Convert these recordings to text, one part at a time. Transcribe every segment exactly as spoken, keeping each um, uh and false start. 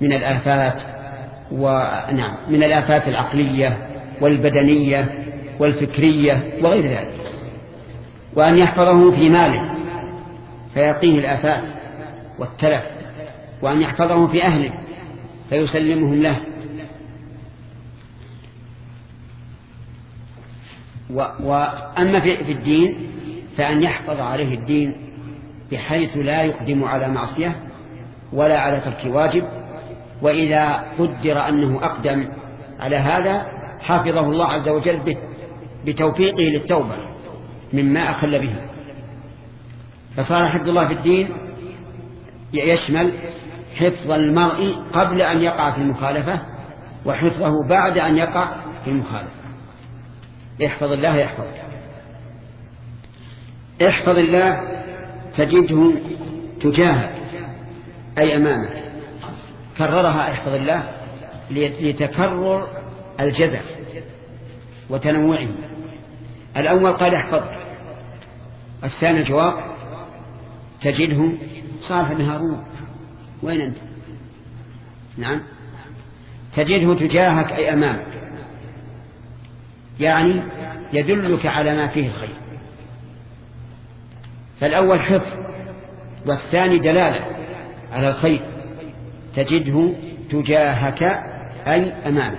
من الآفات، ونعم من الآفات العقلية والبدنية والفكرية وغير ذلك، وأن يحفظه في ماله فيقيه الآفات والتلف، وأن يحفظه في أهله فيسلمهم له، وأما في الدين فأن يحفظ عليه الدين بحيث لا يقدم على معصية ولا على ترك واجب، وإذا قدر أنه أقدم على هذا حافظه الله عز وجل بتوفيقه للتوبة مما أخل به. فصار حفظ الله في الدين يشمل حفظ المرء قبل أن يقع في المخالفة، وحفظه بعد أن يقع في المخالفة. احفظ الله يحفظك. احفظ الله تجده تجاهك أي أمامك. كررها احفظ الله لتكرر الجزاء وتنوعه. الأول قال احفظك، الثاني الجواب تجده صالح بن هارون وين أنت؟ نعم تجده تجاهك أي أمامك، يعني يدلك على ما فيه الخير. فالأول حفظ والثاني دلالة على الخير. تجده تجاهك أي أمامك.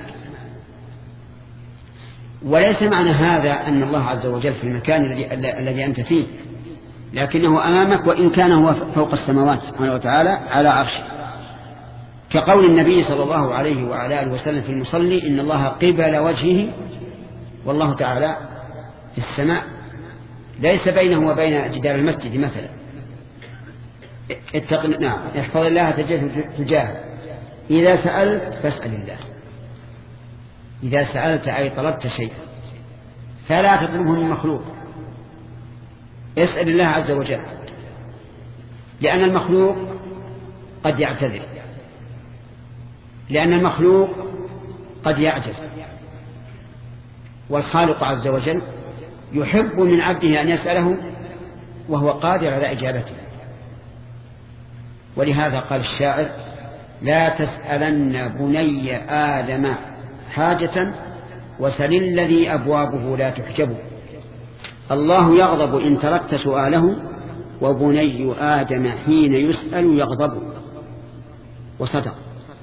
وليس معنى هذا أن الله عز وجل في المكان الذي أنت فيه، لكنه أمامك وإن كان هو فوق السماوات سبحانه وتعالى على عرشه، كقول النبي صلى الله عليه وعلى آله وسلم في المصلي إن الله قبل وجهه والله تعالى في السماء، ليس بينه وبين جدار المسجد مثلا. اتق... نعم احفظ الله تجده تجاهك. إذا سألت فاسأل الله. إذا سألت أي طلبت شيء فلا تطلبه من مخلوق، اسأل الله عز وجل، لأن المخلوق قد يعتذر، لأن المخلوق قد يعجز، والخالق عز وجل يحب من عبده أن يسأله وهو قادر على إجابته. ولهذا قال الشاعر لا تسألن بني آدم حاجة وسل الذي أبوابه لا تحجب. الله يغضب إن تركت سؤاله وبني آدم حين يسأل يغضب. وصدق.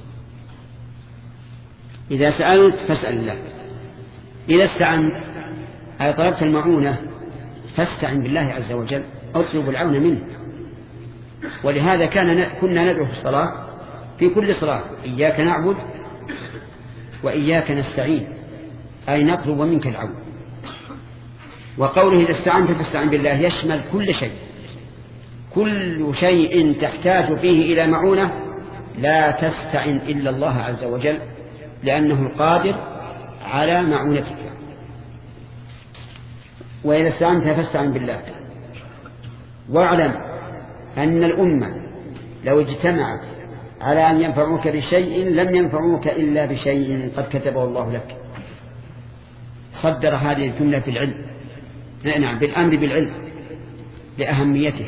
إذا سألت فاسأل الله. إذا استعنت أي طلبت المعونة فاستعن بالله عز وجل، اطلب العون منه. ولهذا كان كنا ندعو في الصلاة في كل صلاة إياك نعبد وإياك نستعين، أي نطلب منك العون. وقوله إذا استعنت فاستعن بالله يشمل كل شيء، كل شيء تحتاج فيه إلى معونة لا تستعن إلا الله عز وجل، لأنه القادر على معونتك. وإذا استعنت فاستعن بالله. واعلم أن الأمة لو اجتمعت على أن ينفعوك بشيء لم ينفعوك إلا بشيء قد كتبه الله لك. صدر هذه الجملة في العلم، نعم بالأمر بالعلم لأهميته.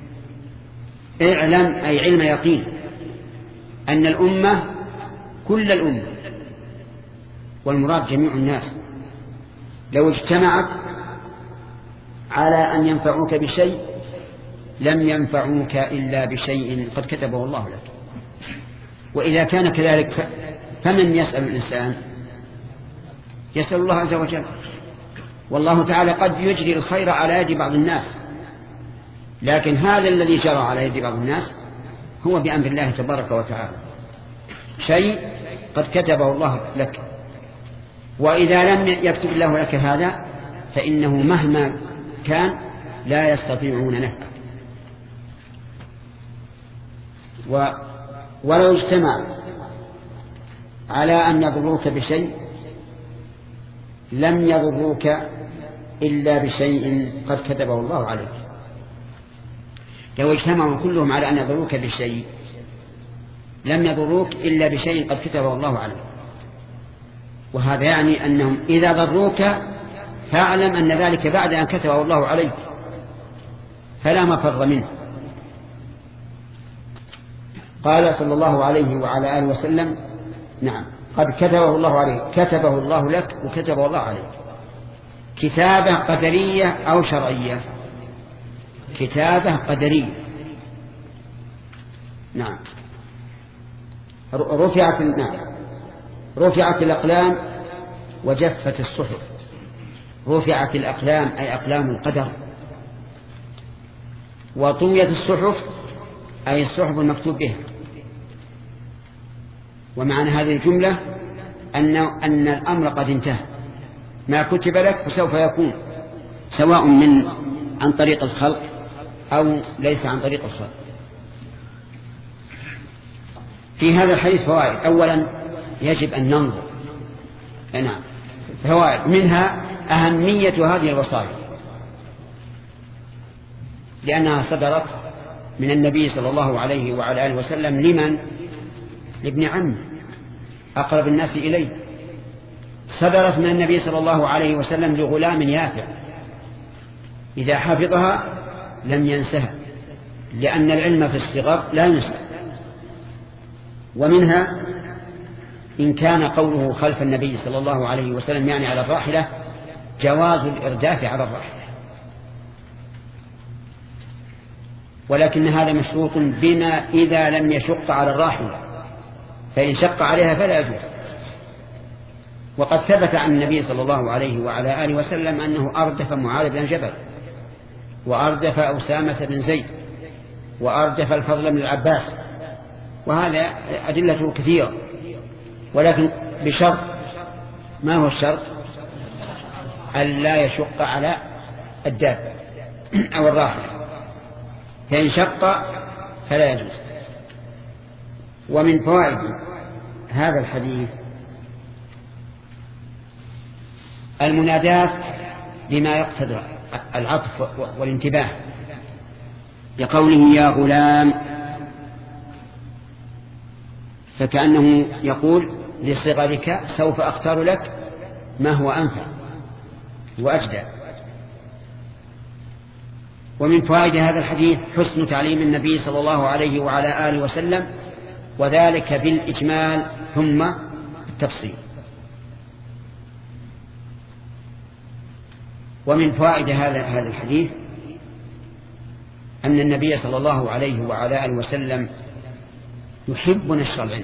اعلم أي علم يقين أن الأمة كل الأمة والمراد جميع الناس لو اجتمعت على أن ينفعوك بشيء لم ينفعوك إلا بشيء قد كتبه الله لك. وإذا كان كذلك فمن يسأل الإنسان؟ يسأل الله عز وجل. والله تعالى قد يجري الخير على يد بعض الناس، لكن هذا الذي جرى على يد بعض الناس هو بأمر الله تبارك وتعالى، شيء قد كتبه الله لك. وإذا لم يكتب الله لك هذا فإنه مهما كان لا يستطيعون نفعه. و ولو اجتمع على أن يضروك بشيء لم يضروك إلا بشيء قد كتبه الله عليك. لو اجتمعوا كلهم على أن يضروك بشيء لم يضروك إلا بشيء قد كتبه الله عليك. وهذا يعني أنهم إذا ضروك فاعلم أن ذلك بعد أن كتبه الله عليك فلا مفر منه. قال صلى الله عليه وعلى آله وسلم نعم قد كتبه الله عليك، كتبه الله لك وكتبه الله عليك. كتابة قدرية أو شرعية؟ كتابة قدرية. نعم رفعت نعم رفعت الأقلام وجفت الصحف. رفعت الأقلام أي أقلام القدر، وطويت الصحف أي الصحف المكتوب بها. ومعنى هذه الجملة أن أن الأمر قد انتهى، ما كتب لك فسوف يكون، سواء من عن طريق الخلق أو ليس عن طريق الخلق. في هذا الحديث فوائد. أولا يجب أن ننظر. نعم فوائد، منها أهمية هذه الوصايا لأنها صدرت من النبي صلى الله عليه وعلى آله وسلم لمن؟ لابن عمه أقرب الناس إليه. صدرت من النبي صلى الله عليه وسلم لغلام يافع إذا حفظها لم ينسها، لأن العلم في الصغر لا ينسى. ومنها إن كان قوله خلف النبي صلى الله عليه وسلم يعني على الراحلة جواز الإرداف على الراحلة، ولكن هذا مشروط بما إذا لم يشق على الراحلة، فإن شق عليها فلا يجوز. وقد ثبت عن النبي صلى الله عليه وعلى آله وسلم أنه أردف معاذ بن جبل، وأردف أسامة بن زيد، وأردف الفضل بن العباس، وهذا أدلته كثيرة، ولكن بشرط. ما هو الشرط؟ ألا يشق على الدابة أو الراحلة، فإن شق فلا يجوز. ومن فوائد هذا الحديث المنادات بما يقتضي العطف والانتباه، لقوله يا غلام، فكأنه يقول لصغرك سوف أختار لك ما هو أنفع وأجدى. ومن فوائد هذا الحديث حسن تعليم النبي صلى الله عليه وعلى آله وسلم، وذلك بالإجمال ثم التفصيل. ومن فوائد هذا هذا الحديث أن النبي صلى الله عليه وعلى آله وسلم يحب نشر العلم،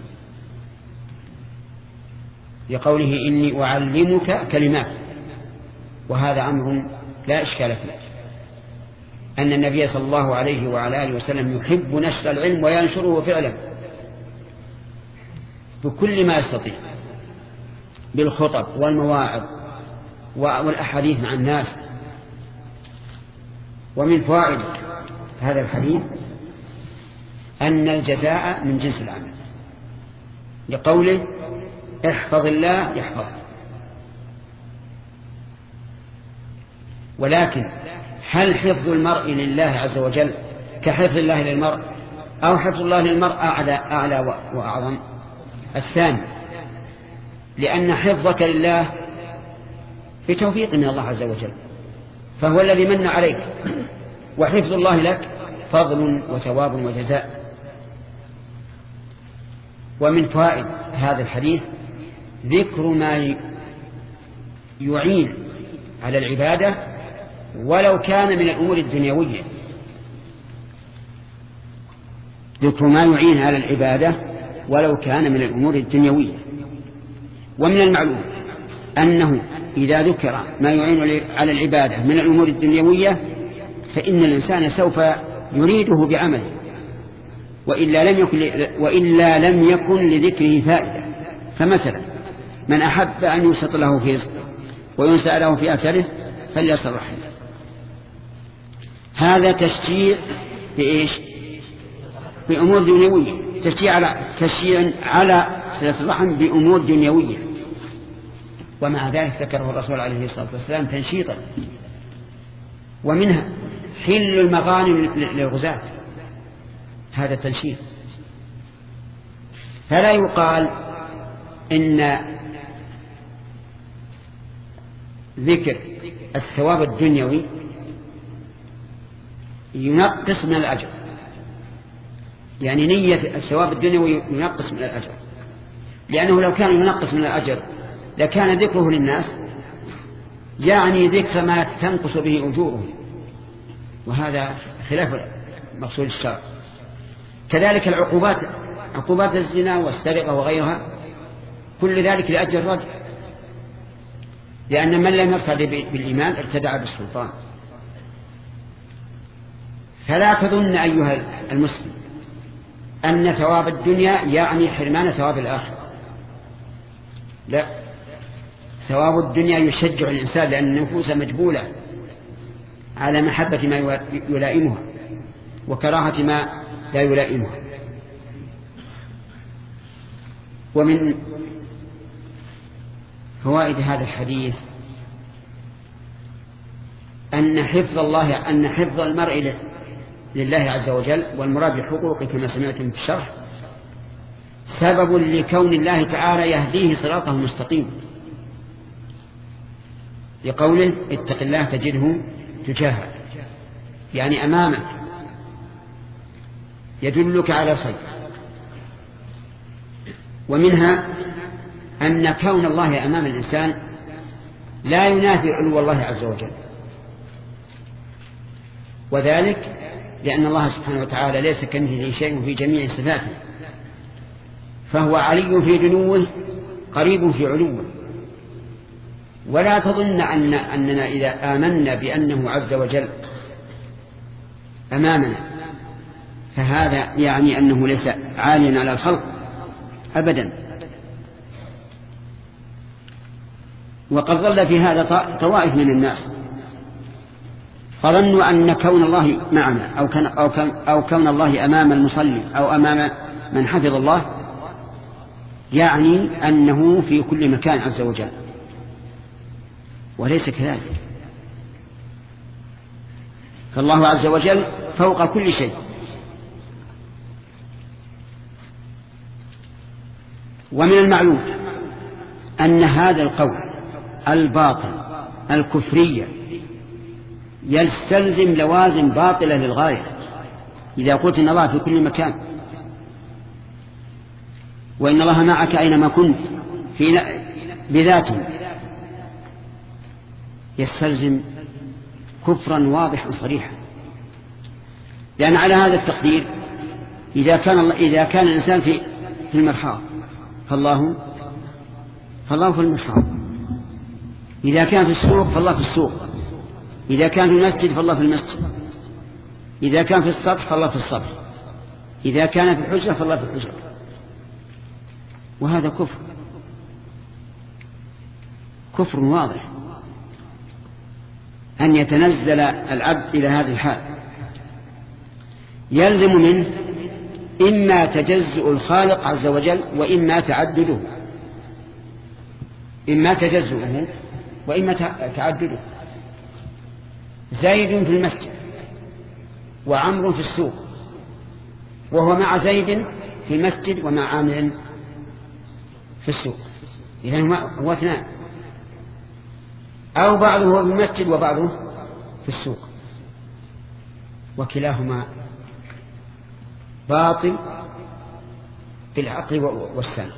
لقوله إني أعلمك كلمات، وهذا أمر لا إشكال فيه، أن النبي صلى الله عليه وعلى آله وسلم يحب نشر العلم وينشره فعلا بكل ما يستطيع، بالخطب والمواعظ والأحاديث مع الناس. ومن فوائد هذا الحديث أن الجزاء من جنس العمل، لقوله احفظ الله يحفظ. ولكن هل حفظ المرء لله عز وجل كحفظ الله للمرء، أو حفظ الله للمرء أعلى, أعلى وأعظم؟ الثاني، لأن حفظك لله بتوفيق من الله عز وجل، فهو الذي من عليك، وحفظ الله لك فضل وثواب وجزاء. ومن فوائد هذا الحديث ذكر ما يعين على العبادة ولو كان من الأمور الدنيوية، ذكر ما يعين على العبادة ولو كان من الأمور الدنيوية. ومن المعلوم أنه إذا ذكر ما يعين على العبادة من الأمور الدنيوية فإن الإنسان سوف يريده بعمله، وإلا لم يكن, وإلا لم يكن لذكره فائدة. فمثلا من أحب أن يوسط له في رزقه وينسأ له في أثره فليصل رحمه، هذا تشجيع بإيش؟ بأمور دنيوية، تشجيع على تشجيع على صلة الرحم بأمور دنيوية. ومع ذلك ذكره الرسول عليه الصلاة والسلام تنشيطا. ومنها حل المغانم للغزاة، هذا تنشيط. فلا يقال إن ذكر الثواب الدنيوي ينقص من الأجر، يعني نية الثواب الدنيوي ينقص من الأجر، لأنه لو كان ينقص من الأجر لكان ذكره للناس يعني ذكر ما تنقص به أجورهم، وهذا خلاف مقصود الشرع. كذلك العقوبات، عقوبات الزنا والسرقة وغيرها، كل ذلك لأجل الرجل، لأن من لم يرتدي بالإيمان ارتدع بالسلطان. فلا تظن أيها المسلم أن ثواب الدنيا يعني حرمان ثواب الآخرة، لا، ثواب الدنيا يشجع الإنسان، لأن النفوس مجبولة على محبة ما يلائمها وكراهة ما لا يلائمها. ومن فوائد هذا الحديث أن حفظ الله أن حفظ المرء لله عز وجل، والمراد بحقوقه كما سمعتم في الشرح، سبب لكون الله تعالى يهديه صراطه المستقيم، لقوله اتق الله تجده تجاهك، يعني أمامك، يدلك على خير. ومنها أن كون الله أمام الإنسان لا ينافي علو الله عز وجل، وذلك لأن الله سبحانه وتعالى ليس كمثله شيء في جميع صفاته، فهو علي في دنوه قريب في علوه. ولا تظن أن أننا إذا آمنا بأنه عز وجل أمامنا فهذا يعني أنه ليس عاليا على الخلق أبدا. وقد ظل في هذا طوائف من الناس، فظنوا أن كون الله معنا أو كون, أو, كون أو كون الله أمام المصلي أو أمام من حفظ الله يعني أنه في كل مكان عز وجل، وليس كذلك. فالله عز وجل فوق كل شيء. ومن المعلوم أن هذا القول الباطل الكفرية يستلزم لوازم باطلة للغاية. إذا قلت إن الله في كل مكان وإن الله معك أينما كنت في بذاته، يستلزم كفرا واضحا صريحا، لأن على هذا التقدير إذا كان الله إذا كان الإنسان في في المرحاض فالله فالله في المرحاض، إذا كان في السوق فالله في السوق، إذا كان في المسجد فالله في المسجد، إذا كان في السطح فالله في السطح، إذا كان في الحجرة فالله في الحجرة. وهذا كفر كفر واضح أن يتنزل العبد إلى هذه الحال. يلزم منه إما تجزؤ الخالق عز وجل وإما تعدده، إما تجزؤه وإما تعدده. زيد في المسجد وعمر في السوق، وهو مع زيد في المسجد ومع عامر في السوق، إذن هو اثنان، أو بعضه في المسجد وبعضه في السوق، وكلاهما باطل بالعقل والسمع.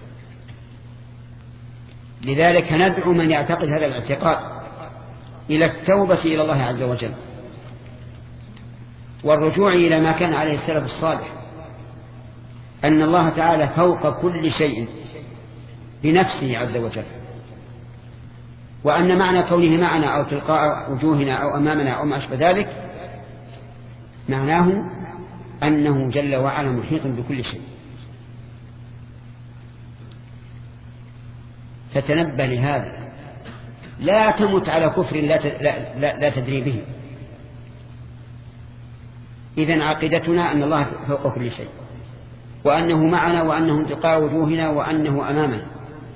لذلك ندعو من يعتقد هذا الاعتقاد إلى التوبة إلى الله عز وجل والرجوع إلى ما كان عليه السلف الصالح، أن الله تعالى فوق كل شيء بنفسه عز وجل، وأن معنى كونه معنا أو تلقاء وجوهنا أو أمامنا أو ما أشبه ذلك معناه أنه جل وعلا محيط بكل شيء. فتنبه لهذا، لا تمت على كفر لا, لا, لا, لا تدري به. إذن عقيدتنا أن الله فوق كل شيء، وأنه معنا، وأنه تلقاء وجوهنا، وأنه أمامنا،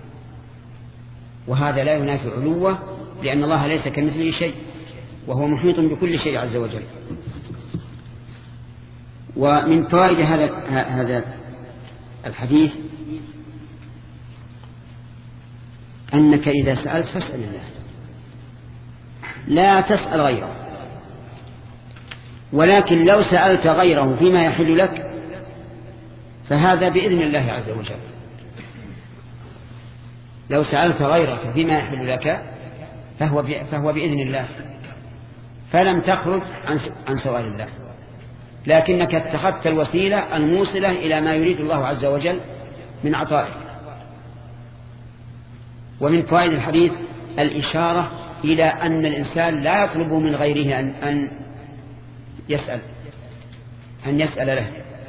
وهذا لا ينافي علوه، لأن الله ليس كمثله شيء وهو محيط بكل شيء عز وجل. ومن فوائد هذا هذا الحديث أنك إذا سألت فاسأل الله، لا تسأل غيره. ولكن لو سألت غيره فيما يحل لك فهذا بإذن الله عز وجل. لو سألت غيرك فيما يحل لك فهو, فهو بإذن الله، فلم تخرج عن سؤال الله، لكنك اتخذت الوسيلة الموصلة إلى ما يريد الله عز وجل من عطائك. ومن فوائد الحديث الإشارة إلى أن الإنسان لا يطلب من غيره أن, أن يسأل أن يسأل له،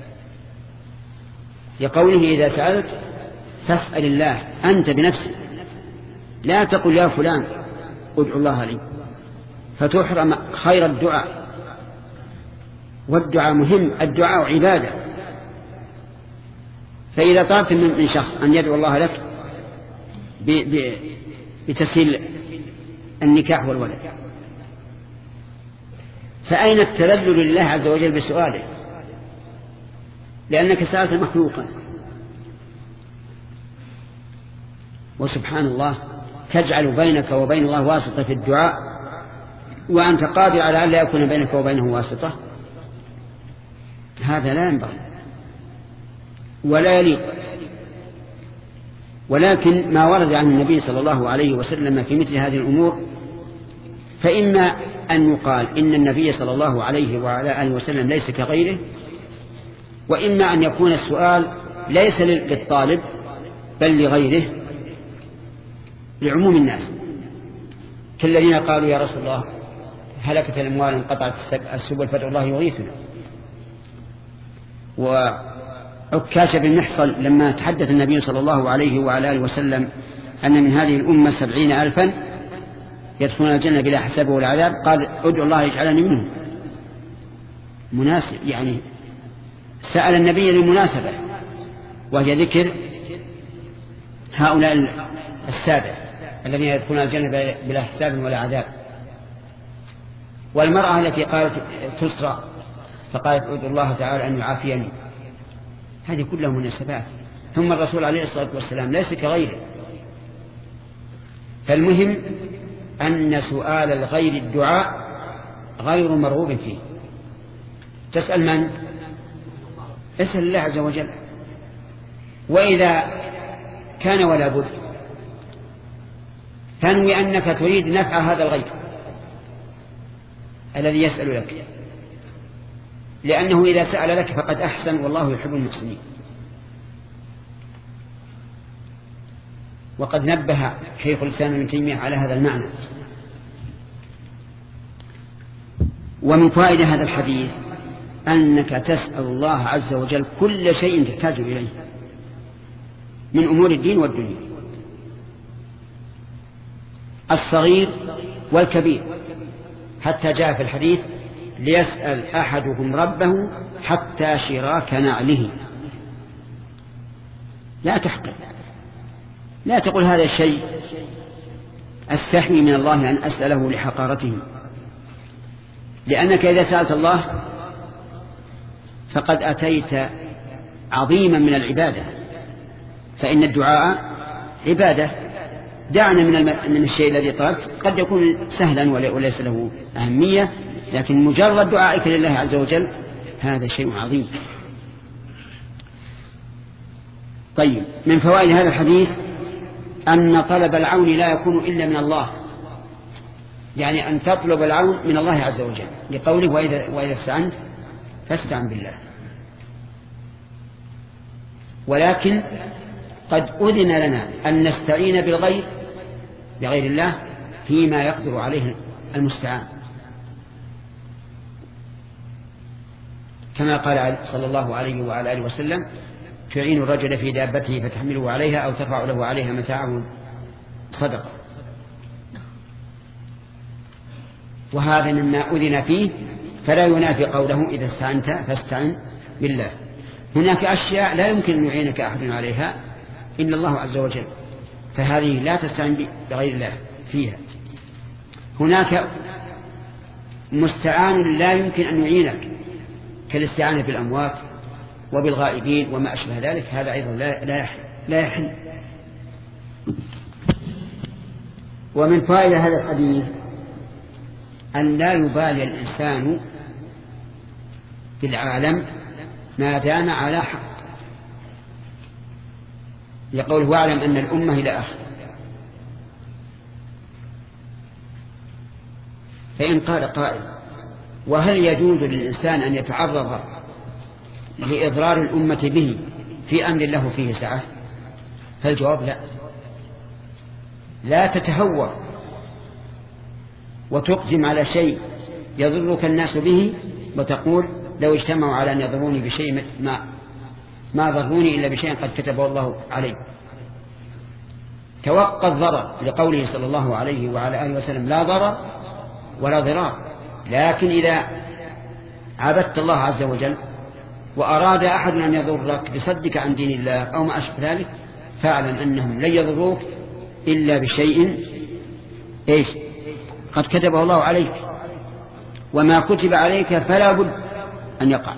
لقوله إذا سألت فاسأل الله أنت بنفسك، لا تقل يا فلان ادعو الله لي فتحرم خير الدعاء. والدعاء مهم، الدعاء عبادة. فإذا طلبت من شخص أن يدعو الله لك بتسهيل النكاح والولد، فأين التذلل لله عز وجل بسؤاله؟ لأنك سألت مخلوقا. وسبحان الله تجعل بينك وبين الله واسطة في الدعاء وأنت قادر على أن لا يكون بينك وبينه واسطة. هذا لا ينبغي ولا يليق. ولكن ما ورد عن النبي صلى الله عليه وسلم في مثل هذه الأمور فإما أن يقال إن النبي صلى الله عليه وعلى آله وسلم ليس كغيره، وإما أن يكون السؤال ليس للطالب بل لغيره لعموم الناس، كالذين قالوا يا رسول الله هلكت الأموال انقطعت السبل فادعوا الله يغيثنا. وعكاش بن محصن لما تحدث النبي صلى الله عليه وعلى آله وسلم أن من هذه الأمة سبعين ألفا يدخلون الجنة بلا حساب ولا عذاب قال ادعوا الله يجعلني منهم. مناسب، يعني سأل النبي للمناسبة، وهي ذكر هؤلاء السادة الذين يدخلون الجنة بلا حساب ولا عذاب. والمرأة التي قالت تسرى فقالت ادعو الله تعالى أن يعافيني، هذه كلها مناسبات. ثم الرسول عليه الصلاة والسلام ليس كغيره. فالمهم أن سؤال الغير الدعاء غير مرغوب فيه. تسأل من؟ اسأل الله عز وجل. وإذا كان ولا بد فانوي أنك تريد نفع هذا الغير الذي يسأل لك، لأنه إذا سأل لك فقد أحسن والله يحب المحسنين. وقد نبه شيخ الإسلام ابن تيمية على هذا المعنى. ومن فائدة هذا الحديث أنك تسأل الله عز وجل كل شيء تحتاج إليه من أمور الدين والدنيا، الصغير والكبير، حتى جاء في الحديث ليسأل أحدهم ربه حتى شراك نعله. لا تحقر، لا تقول هذا الشيء أستحي من الله أن أسأله لحقارته، لأنك إذا سألت الله فقد أتيت عظيما من العبادة، فإن الدعاء عبادة. دعنا من, من الشيء الذي طلبت قد يكون سهلا وليس له أهمية، لكن مجرد دعائك لله عز وجل هذا شيء عظيم. طيب، من فوائد هذا الحديث أن طلب العون لا يكون إلا من الله، يعني أن تطلب العون من الله عز وجل، لقوله وإذا, وإذا استعنت فاستعن بالله. ولكن قد أذن لنا أن نستعين بالغير بغير الله فيما يقدر عليه المستعان، كما قال صلى الله عليه وعلى آله وسلم تعين الرجل في دابته فتحمله عليها أو ترفع له عليها متاعه صدقة. وهذا مما أذن فيه، فلا ينافي قوله إذا استعنت فاستعن بالله. هناك أشياء لا يمكن أن يعينك أحد عليها إلا الله عز وجل، فهذه لا تستعن بغير الله فيها. هناك مستعان لا يمكن أن يعينك كالاستعانة بالأموات وبالغائبين وما أشبه ذلك، هذا أيضا لا, لا, يحل لا يحل. ومن فائدة هذا الحديث أن لا يبالي الإنسان بالعالم ما دام على حق، يقول واعلم أن الأمة إلى آخر. فإن قال قائل وهل يجوز للإنسان أن يتعرض لإضرار الأمة به في أمر له فيه سعة؟ فالجواب لا. لا تتهور وتقدم على شيء يضرك الناس به وتقول لو اجتمعوا على أن يضروني بشيء ما ما ضروني إلا بشيء قد كتبه الله عليه. توقى الضرر لقوله صلى الله عليه وعلى آله وسلم لا ضرر ولا ضرار. لكن إذا عبدت الله عز وجل وأراد أحد أن يضرك بصدك عن دين الله أو ما أشبه ذلك فاعلم أنهم لن يضروك إلا بشيء إيش قد كتبه الله عليك، وما كتب عليك فلا بد أن يقع.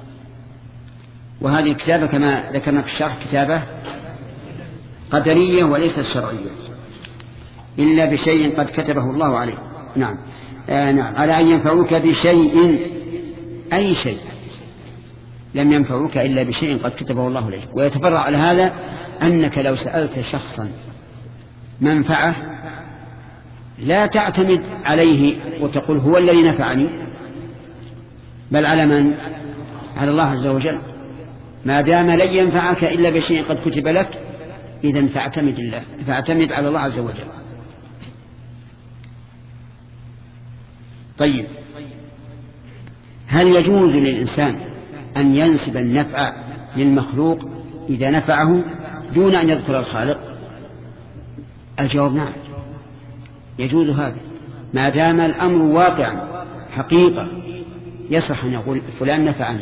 وهذه الكتابة كما ذكرنا في الشرح كتابة قدرية وليست شرعية إلا بشيء قد كتبه الله عليك. نعم آه نعم على أن ينفعوك بشيء، أي شيء لم ينفعوك إلا بشيء قد كتبه الله عليك. ويتفرع على هذا أنك لو سألت شخصا منفعة لا تعتمد عليه وتقول هو الذي نفعني، بل على من؟ على الله عز وجل. ما دام لن ينفعك إلا بشيء قد كتب لك إذن فاعتمد الله فاعتمد على الله عز وجل. طيب هل يجوز للإنسان أن ينسب النفع للمخلوق إذا نفعه دون أن يذكر الخالق؟ الجواب نعم يجوز هذا ما دام الأمر واقعا حقيقة يصح أن يقول فلان نفعني.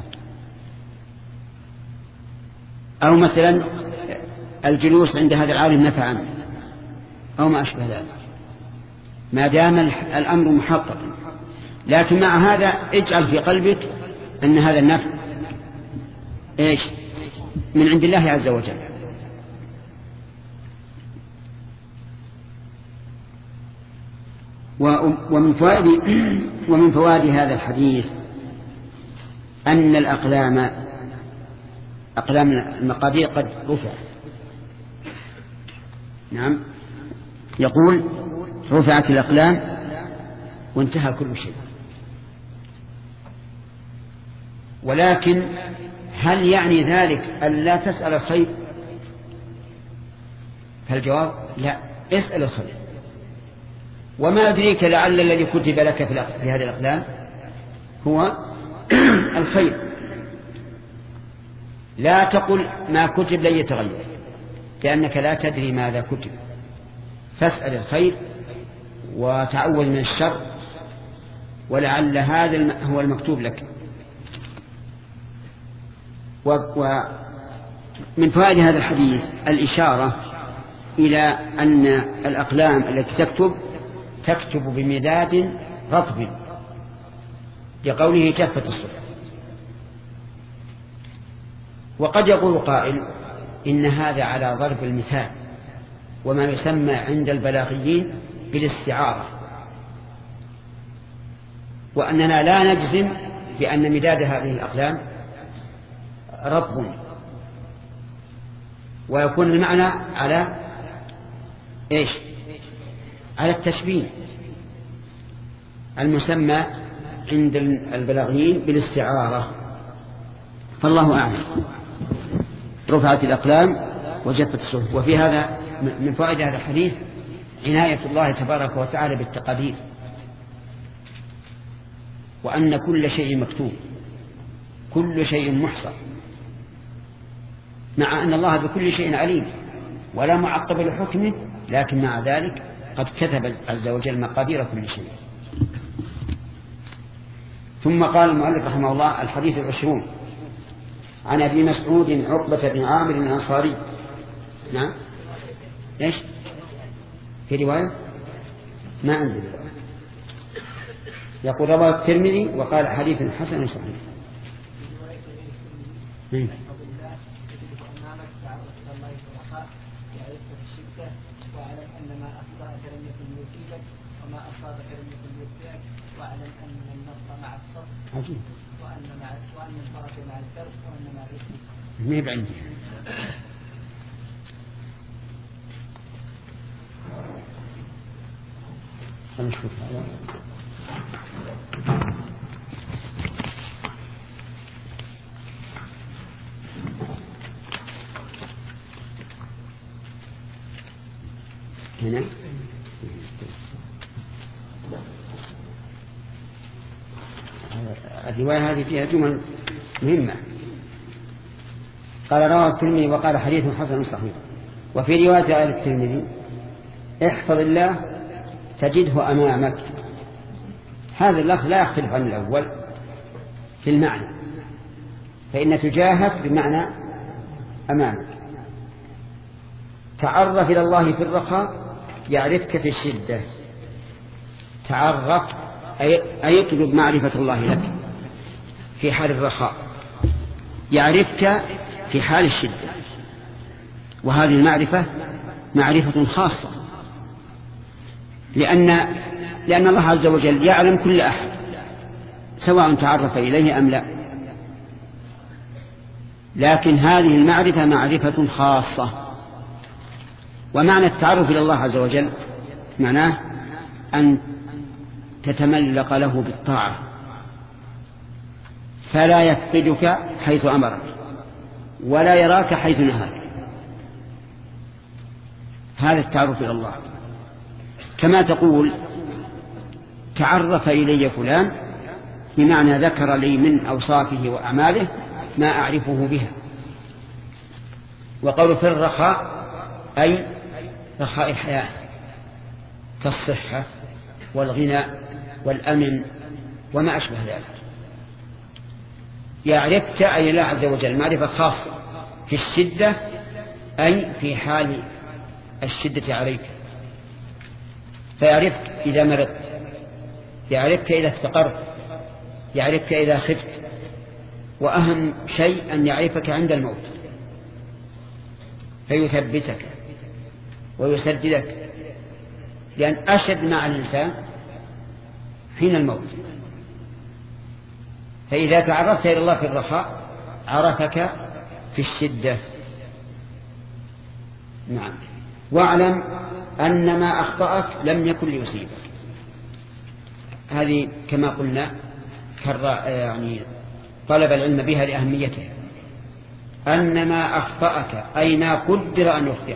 أو مثلا الجلوس عند هذا العالم نفعني أو ما أشبه ذلك ما دام الأمر محقق. لكن مع هذا اجعل في قلبك أن هذا النفع إيش من عند الله عز وجل. ومن فوائد ومن فوائد هذا الحديث أن الأقلام أقلام المقادير قد رفعت. نعم يقول رفعت الأقلام وانتهى كل شيء. ولكن هل يعني ذلك أن لا تسأل الخير؟ فالجواب لا، اسأل الخير. وما أدريك لعل الذي كتب لك في هذه الأقلام هو الخير. لا تقل ما كتب لن يتغير لأنك لا تدري ماذا كتب، فاسأل الخير وتعوذ من الشر ولعل هذا هو المكتوب لك. ومن فوائد هذا الحديث الإشارة إلى أن الأقلام التي تكتب تكتب بمداد رطب لقوله جفت الصحف. وقد يقول قائل إن هذا على ضرب المثال وما يسمى عند البلاغيين بالاستعارة، وأننا لا نجزم بأن مداد هذه الأقلام رطب، ويكون المعنى على إيش؟ على التشبيه المسمى عند البلاغيين بالاستعارة. فالله أعلم. رفعت الأقلام وجفت الصحف. وفي هذا من فوائد هذا الحديث عناية الله تبارك وتعالى بالتقادير، وأن كل شيء مكتوب، كل شيء محصى، مع أن الله بكل شيء عليم ولا معقب لحكمه، لكن مع ذلك قد كتب عز وجل مقادير كل شيء. ثم قال المؤلف رحمه الله الحديث العشرون عن أبي مسعود عقبة بن عامر الأنصاري. نعم إيش في رواية ما عندي، يقول رواه الترمذي وقال حديث حسن صحيح. عجيب. وأن مع وأن الفرق مع الفرق وأن مع الاسم. ما بعندي. نشوف هذا. هنا الرواية هذه فيها جمل مهمة. قال رواه الترمذي وقال حديث حسن صحيح. وفي رواية آل الترمذي احفظ الله تجده أمامك. هذا اللفظ لا يختلف عن الأول في المعنى، فإن تجاهك بمعنى أمامك. تعرف إلى الله في الرخاء يعرفك في الشدة. تعرف أي يطلب معرفة الله لك في حال الرخاء، يعرفك في حال الشدة. وهذه المعرفة معرفة خاصة، لأن لأن الله عز وجل يعلم كل أحد سواء تعرف إليه أم لا، لكن هذه المعرفة معرفة خاصة. ومعنى التعرف إلى الله عز وجل معناه أن تتملق له بالطاعة فلا يفقدك حيث أمرك ولا يراك حيث نهاك. هذا التعرف إلى الله. كما تقول تعرف إلي فلان بمعنى ذكر لي من أوصافه وأعماله ما أعرفه بها. وقول في الرخاء أي رخاء الحياة كالصحة والغنى والأمن وما أشبه ذلك. يعرفك أي الله عز وجل معرفة خاصة في الشدة، أي في حال الشدة عليك، فيعرفك إذا مرضت، يعرفك إذا افتقرت، يعرفك إذا خفت، وأهم شيء أن يعرفك عند الموت فيثبتك ويسددك، لأن أشد مع الإنسان حين الموت. فإذا تعرفت إلى الله في الرخاء عرفك في الشدة. نعم. واعلم أن ما أخطأك لم يكن ليصيبك. هذه كما قلنا يعني طلب العلم بها لأهميته. أن ما أخطأك أي ما قدر أن يخطئك،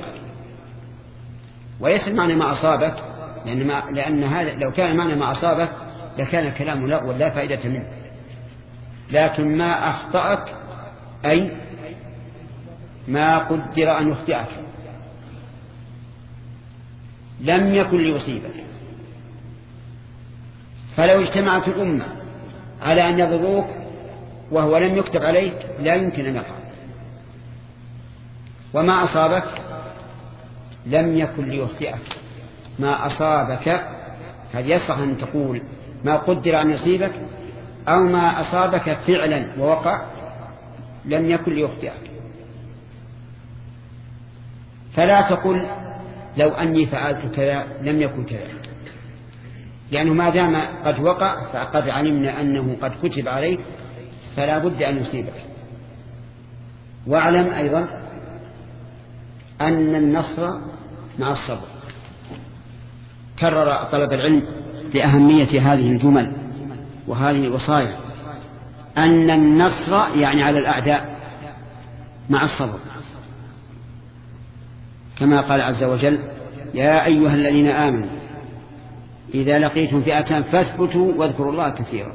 وليس المعنى ما أصابك، لأن, ما لأن هذا لو كان المعنى ما أصابك لكان الكلام لغوا لا فائدة منه. لكن ما أخطأك أي ما قدر أن يخطئك لم يكن ليصيبك. فلو اجتمعت الأمة على أن يضروك وهو لم يكتب عليك لا يمكن أن يقع. وما أصابك لم يكن ليخطئك. ما أصابك هذا يصح أن تقول ما قدر أن يصيبك، أو ما أصابك فعلا ووقع لم يكن ليخطئك. فلا تقل لو أني فعلت كذا لم يكن كذا، لأنه ما دام قد وقع فقد علمنا أنه قد كتب عليك فلا بد أن يصيبك. واعلم أيضا أن النصر مع الصبر. كرر طلب العلم لأهمية هذه الجمل وهذه الوصايا، أن النصر يعني على الأعداء مع الصبر، كما قال عز وجل يا أيها الذين آمنوا إذا لقيتم فئة فاثبتوا واذكروا الله كثيرا.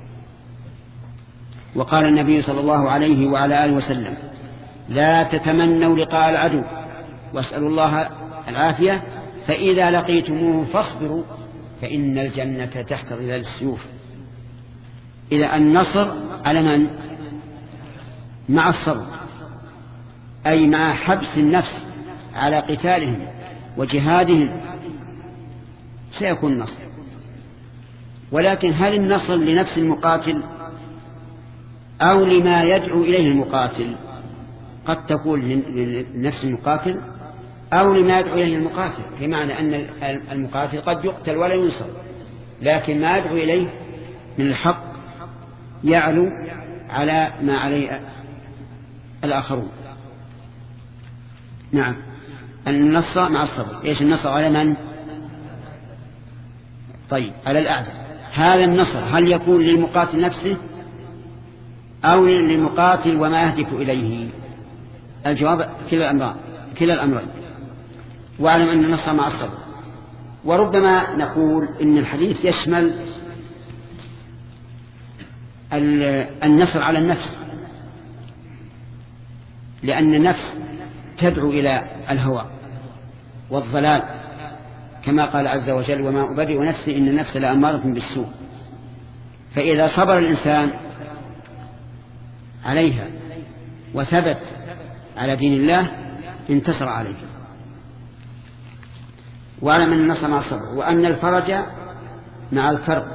وقال النبي صلى الله عليه وعلى آله وسلم لا تتمنوا لقاء العدو واسألوا الله العافية فإذا لقيتموه فاصبروا فإن الجنة تحت ظلال السيوف. إذا النصر على من؟ مع الصبر، أي مع حبس النفس على قتالهم وجهادهم سيكون النصر. ولكن هل النصر لنفس المقاتل أو لما يدعو إليه المقاتل؟ قد تكون لنفس المقاتل أو لما يدعو إليه المقاتل، بمعنى أن المقاتل قد يقتل ولا ينصر، لكن ما يدعو إليه من الحق يعلو على ما عليه الآخرون. نعم. النصر مع الصبر. إيش النصر على من؟ طيب على الأعداء، هذا النصر هل يكون للمقاتل نفسه أو للمقاتل وما يهدف إليه؟ الجواب كلا الأمرين كلا الأمرين. واعلم أن النصر مع الصبر. وربما نقول إن الحديث يشمل النصر على النفس، لأن النفس تدعو إلى الهوى والضلال كما قال عز وجل: وما أبرئ نفسي إن النفس لأمارة بالسوء. فإذا صبر الإنسان عليها وثبت على دين الله انتصر عليه. واعلم أن النصر مع الصبر، وأن الفرج مع الكرب،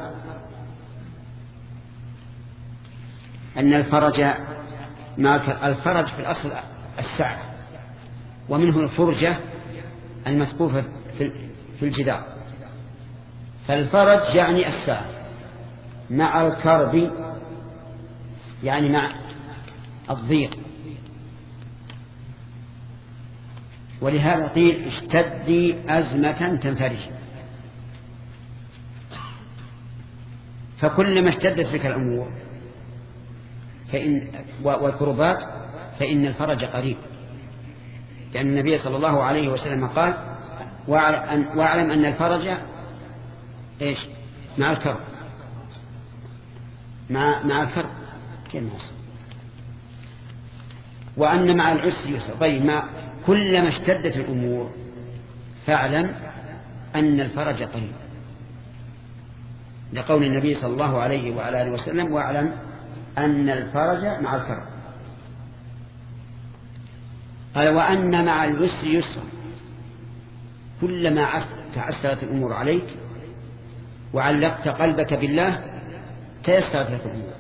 أن الفرج مع الفرج في الأصل السعة، ومنه الفرجة المثقوفة في الجدار، فالفرج يعني السعة، مع الكرب يعني مع الضيق. ولهذا قيل: اشتدي أزمة تنفرج. فكلما اشتدت بك الأمور فإن والكربات فإن الفرج قريب، لأن النبي صلى الله عليه وسلم قال: واعلم أن الفرج إيش؟ مع الكرب، مع مع الكرب كلمة، وأن مع العسر يسر. طيب، ما كلما اشتدت الأمور فاعلم أن الفرج قريب، لقول النبي صلى الله عليه وعلى آله وسلم: واعلم أن الفرج مع الكرب. قال: وأن مع العسر يسرا. كلما تعسرت الأمور عليك وعلقت قلبك بالله تيسرت لك الأمور.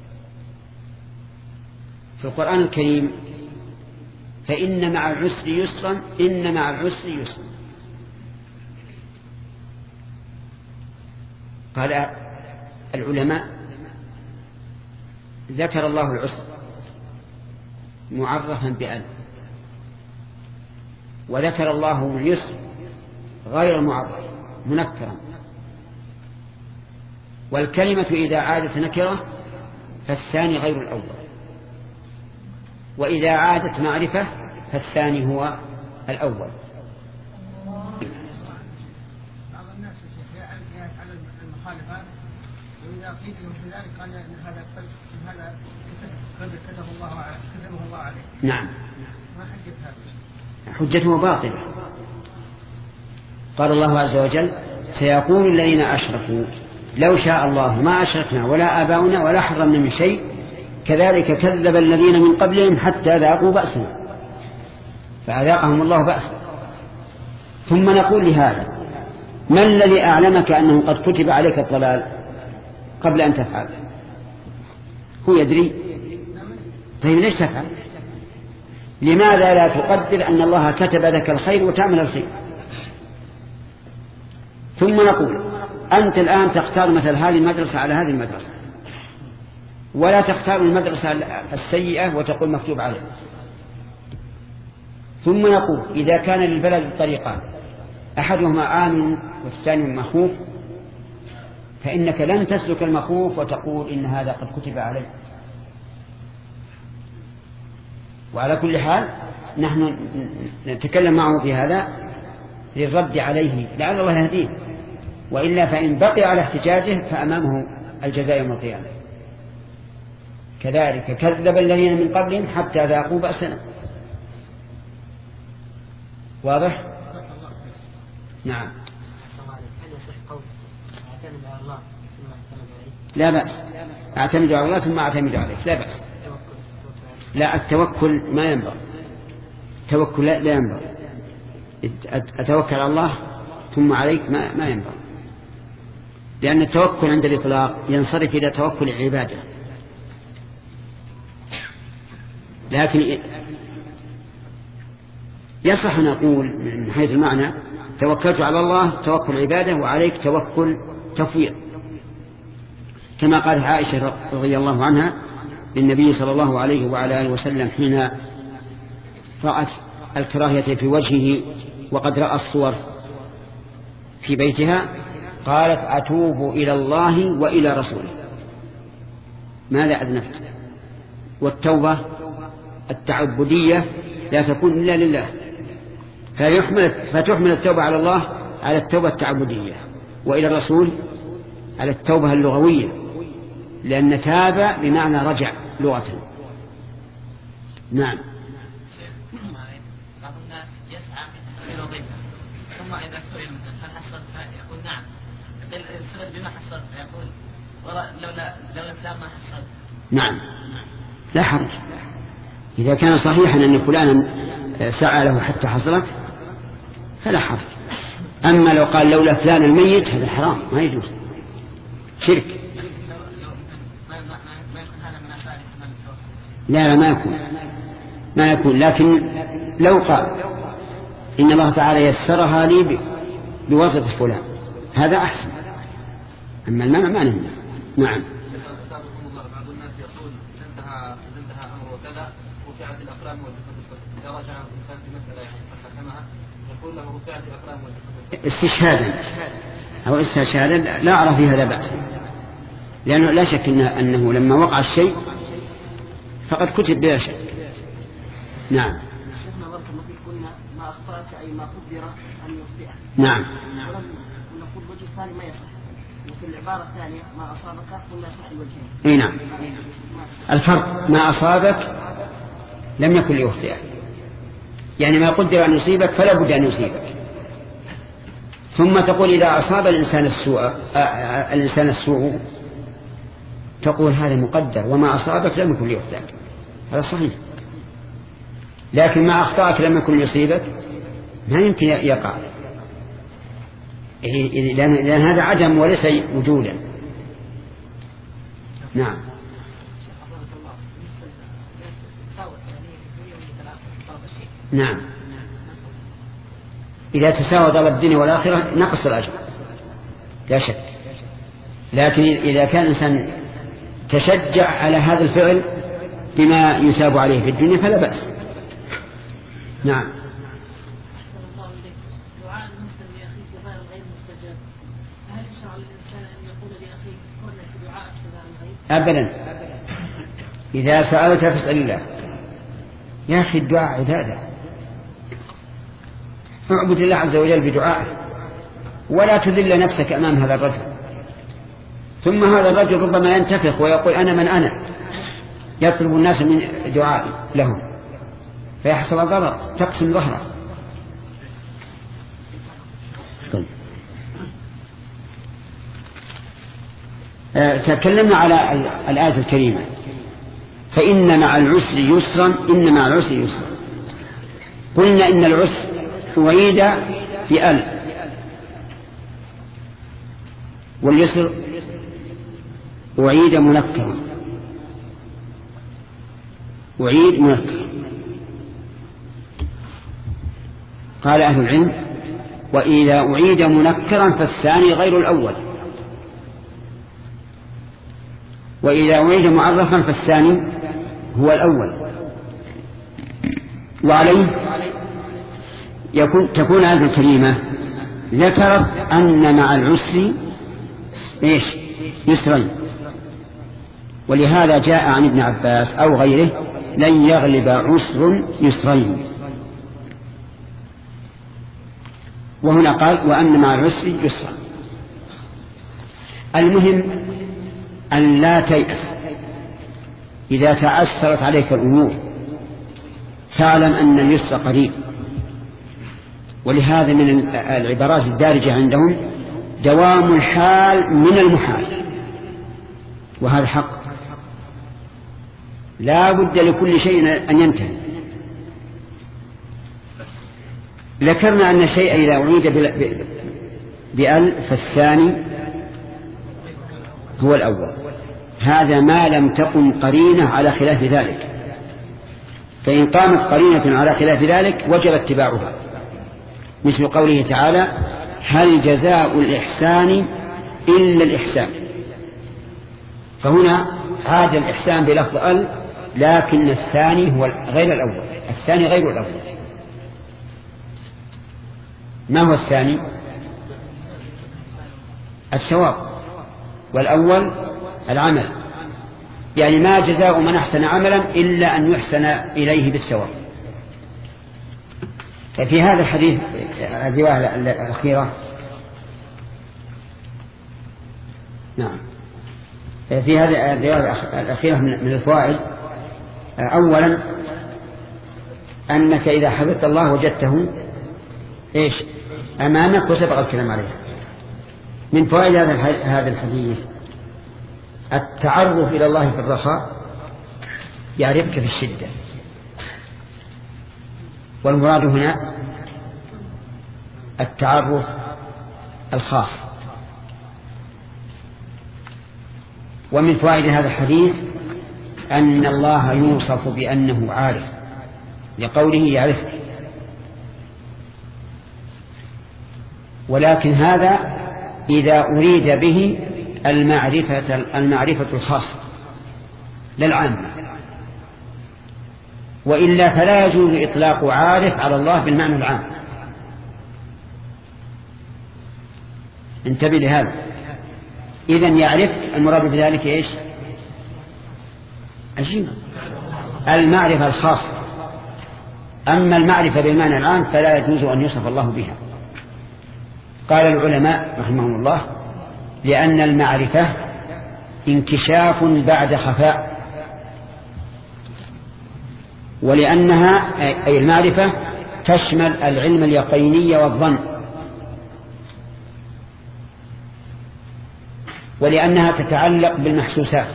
في القرآن الكريم: فإن مع العسر يسرا، إن مع العسر يسرا. قال العلماء: ذكر الله العسر معرفا بأن، وذكر الله اليسر غير معرف منكرا. والكلمة إذا عادت نكرة فالثاني غير الأول، وإذا عادت معرفة فالثاني هو الأول. بعض الناس يعرف على المخالفات، وإذا قيل له بذلك قال إن هذا هذا كتبه الله عليه كتبه الله عليه. نعم. ما حجة هذا؟ حجته باطلة. قال الله عز وجل: سيقول الذين أشركوا لو شاء الله ما أشركنا ولا آباؤنا ولا حرمنا من شيء كذلك كذب الذين من قبلهم حتى ذاقوا بأسنا فأذاقهم الله بأسا. ثم نقول لهذا: ما الذي أعلمك أنه قد كتب عليك الضلال قبل أن تفعل؟ هو يدري. طيب ليش تفعل؟ لماذا لا تقدر أن الله كتب لك الخير وتعمل الخير؟ ثم نقول: أنت الآن تختار مثل هذه المدرسة على هذه المدرسة، ولا تختار المدرسة السيئة وتقول مكتوب عليه. ثم نقول: إذا كان للبلد طريقان أحدهما آمن والثاني مخوف، فإنك لن تسلك المخوف وتقول إن هذا قد كتب عليه. وعلى كل حال نحن نتكلم معه في هذا للرد عليه لعل الله يهديه، وإلا فإن بقي على احتجاجه فأمامه الجزاء يوم القيامة. كذلك كذب الذين من قبلهم حتى ذاقوا بأسنا. واضح؟ نعم. لا بأس، أعتمد على الله ثم أعتمد عليك، لا بأس. لا، التوكل ما ينبغي، التوكل لا ينبغي. أتوكل على الله ثم عليك ما, ما ينبغي، لأن التوكل عند الإطلاق ينصرف إلى توكل العبادة. لكن يصح نقول من حيث المعنى: توكلت على الله توكل عبادة، وعليك توكل تفويض، كما قال عائشة رضي الله عنها للنبي صلى الله عليه وعلى آله وسلم حين رأت الكراهية في وجهه وقد رأى الصور في بيتها، قالت أتوب إلى الله وإلى رسوله، ماذا أذنبت؟ والتوبة التعبدية لا تكون إلا لله، فيحمل فتحمل التوبة على الله على التوبة التعبدية، وإلى الرسول على التوبة اللغوية، لأن تاب بمعنى رجع لغة. نعم. بعض الناس يسعى في الوظيفة ثم إذا سئل هل حصلت يقول نعم، سئل بما حصلت يقول لولا لولا الإسلام ما حصلت. نعم لا حرج إذا كان صحيحا أن فلانا سعى له حتى حصلت فلا حرج. أما لو قال لولا فلان الميت هذا حرام ما يجوز، شرك. لا لا ما يكون ما يكون لكن لو قال إن الله تعالى يسرها لي بواسطة فلان هذا أحسن، أما المنع ما نمنع. نعم. بعض الناس يقول انتهى انتهى امر وكذا رفعت الاقلام والجفت، اذا رجع الانسان في مساله يعني قد حكمها يقول له رفعت الاقلام والجفت استشهادا او استشهادا لا ارى في هذا باس، لانه لا شك إنه, انه لما وقع الشيء فقد كتب بلا شك. نعم. شيخنا بارك الله فيك، قلنا ما اخطاك اي ما قدر ان يخطئك. نعم. ولم نقول الوجه الثاني ما يصح، وفي العبارة الثانية ما أصابك قلنا صح الوجهين. اي نعم. الفرق ما أصابك لم يكن ليخطئك، يعني ما قدر أن يصيبك فلا بد أن يصيبك. ثم تقول إذا أصاب الإنسان السوء الإنسان السوء تقول هذا مقدر وما أصابك لم يكن ليخطئك، هذا صحيح. لكن ما أخطأك لم يكن ليصيبك ما يمكن يقع، لأن هذا عدم وليس وجودا. نعم. نعم إذا تساوى طلب الدنيا والآخرة نقص الأجر لا شك، لكن إذا كان الإنسان تشجع على هذا الفعل بما يثاب عليه في الدنيا فلا بأس. نعم. أبدا، إذا سألت فاسأل الله. يا أخي الدعاء عبادة، اعبد الله عز وجل بدعائه ولا تذل نفسك أمام هذا الرجل. ثم هذا الرجل ربما ينتفخ ويقول أنا من أنا، يطلب الناس من دعائي لهم فيحصل ضرر، تقسم ظهره. طيب. تكلمنا على الآية الكريمة فإن مع العسر يسرا، إن مع العسر يسرا. قلنا إن العسر أعيد بأل، واليسر أعيد منكرا، أعيد منكرا. قال أهل العلم وإذا أعيد منكرا فالثاني غير الأول، وإذا أعيد معرفا فالثاني هو الأول. وعليه يكون تكون هذه الكلمة ذكرت أن مع العسر إيش يسرين، ولهذا جاء عن ابن عباس أو غيره لن يغلب عسر يسرين، وهنا قال وأن مع العسر يسرا. المهم أن لا تيأس إذا تأثرت عليك الأمور، فاعلم أن اليسر قريب. ولهذا من العبارات الدارجة عندهم دوام الحال من المحال، وهذا حق، لا بد لكل شيء أن ينتهي. ذكرنا أن الشيء إذا أعيد بأل فالثاني هو الأول، هذا ما لم تقم قرينة على خلاف ذلك، فإن قامت قرينة على خلاف ذلك وجب اتباعها، مثل قوله تعالى هل جزاء الإحسان إلا الإحسان، فهنا عاد الإحسان بلفظ أل، لكن الثاني هو غير الأول، الثاني غير الأول. ما هو الثاني؟ الثواب، والأول العمل، يعني ما جزاء من أحسن عملا إلا أن يحسن إليه بالثواب. ففي هذا الحديث الرواية الأخيرة نعم في هذه الرواية الأخيرة من الفوائد، أولا أنك إذا حفظت الله وجدته إيش أمامك وسبق الكلام عليه. من فوائد هذا الحديث التعرف إلى الله في الرخاء يعرفك في الشدة، والمراد هنا التعرف الخاص. ومن فوائد هذا الحديث أن الله يوصف بأنه عارف لقوله يعرفك، ولكن هذا إذا أريد به المعرفة المعرفة الخاصة للعامة، وإلا فلا يجوز إطلاق عارف على الله بالمعنى العام. انتبه لهذا. إذن يعرف المراد بذلك إيش؟ عجيب، المعرفة الخاصة. أما المعرفة بالمعنى العام فلا يجوز أن يوصف الله بها. قال العلماء رحمهم الله لأن المعرفة انكشاف بعد خفاء، ولأنها أي المعرفة تشمل العلم اليقيني والظن، ولأنها تتعلق بالمحسوسات.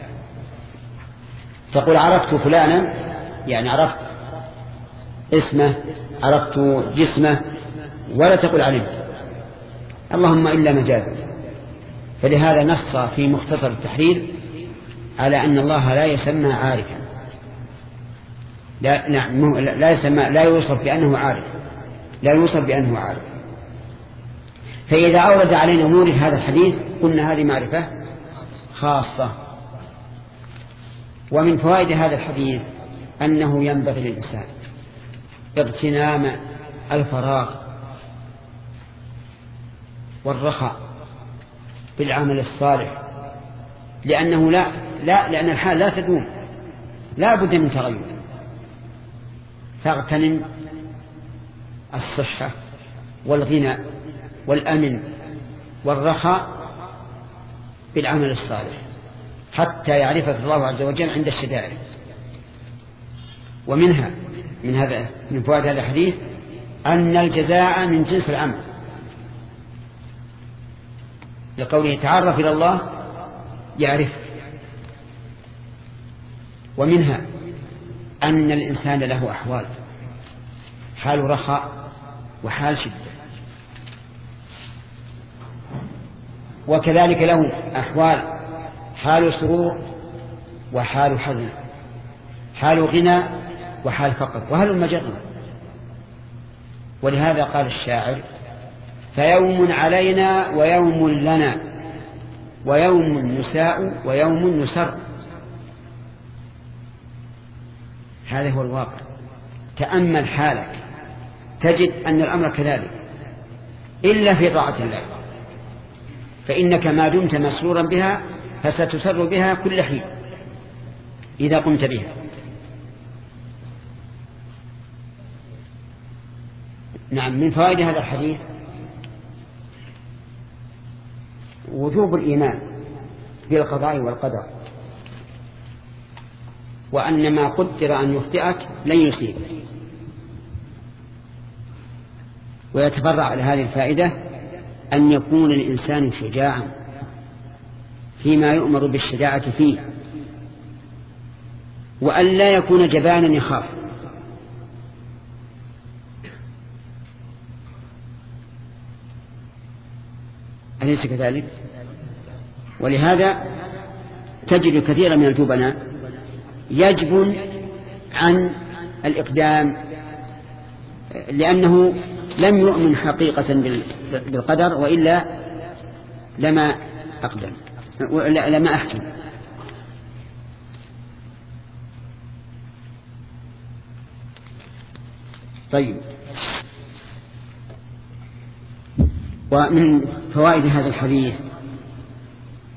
تقول عرفت فلانا، يعني عرفت اسمه، عرفت جسمه، ولا تقول علمت، اللهم إلا مجازا. فلهذا نص في مختصر التحرير على أن الله لا يسمى عارفا، لا, نعم لا يسمى، لا يوصف بأنه عارف، لا يوصف بأنه عارف. فإذا أورد علينا مورد هذا الحديث قلنا هذه معرفة خاصة. ومن فوائد هذا الحديث أنه ينبغي للإنسان اغتنام الفراغ والرخاء بالعمل الصالح، لأنه لا لا لأن الحال لا تدوم، لا بد من تغير. فاغتنم الصحة والغنى والأمن والرخاء بالعمل الصالح حتى يعرفك الله عز وجل عند الشدائد. ومنها من هذا من فوائد هذا الحديث أن الجزاء من جنس العمل، لقوله تعرف إلى الله يعرفك. ومنها أن الإنسان له أحوال، حال رخاء وحال شدة، وكذلك له أحوال حال سرور وحال حزن، حال غنى وحال فقر، وهل مجرد. ولهذا قال الشاعر فيوم علينا ويوم لنا ويوم نساء ويوم نسر. هذا هو الواقع. تأمل حالك تجد أن الأمر كذلك، إلا في طاعة الله، فإنك ما دمت مسرورا بها فستسر بها كل حين إذا قمت بها. نعم. من فوائد هذا الحديث وجوب الإيمان بالقضاء والقدر، وأن ما قدر أن يخطئك لن يصيبك. ويتفرع على هذه الفائدة أن يكون الإنسان شجاعا فيما يؤمر بالشجاعة فيه، وأن لا يكون جبانا يخاف. أليس كذلك؟ ولهذا تجد كثيرا من الجبناء يجبن عن الإقدام لأنه لم يؤمن حقيقة بالقدر، وإلا لما أقدم لما أحكم. طيب. ومن فوائد هذا الحديث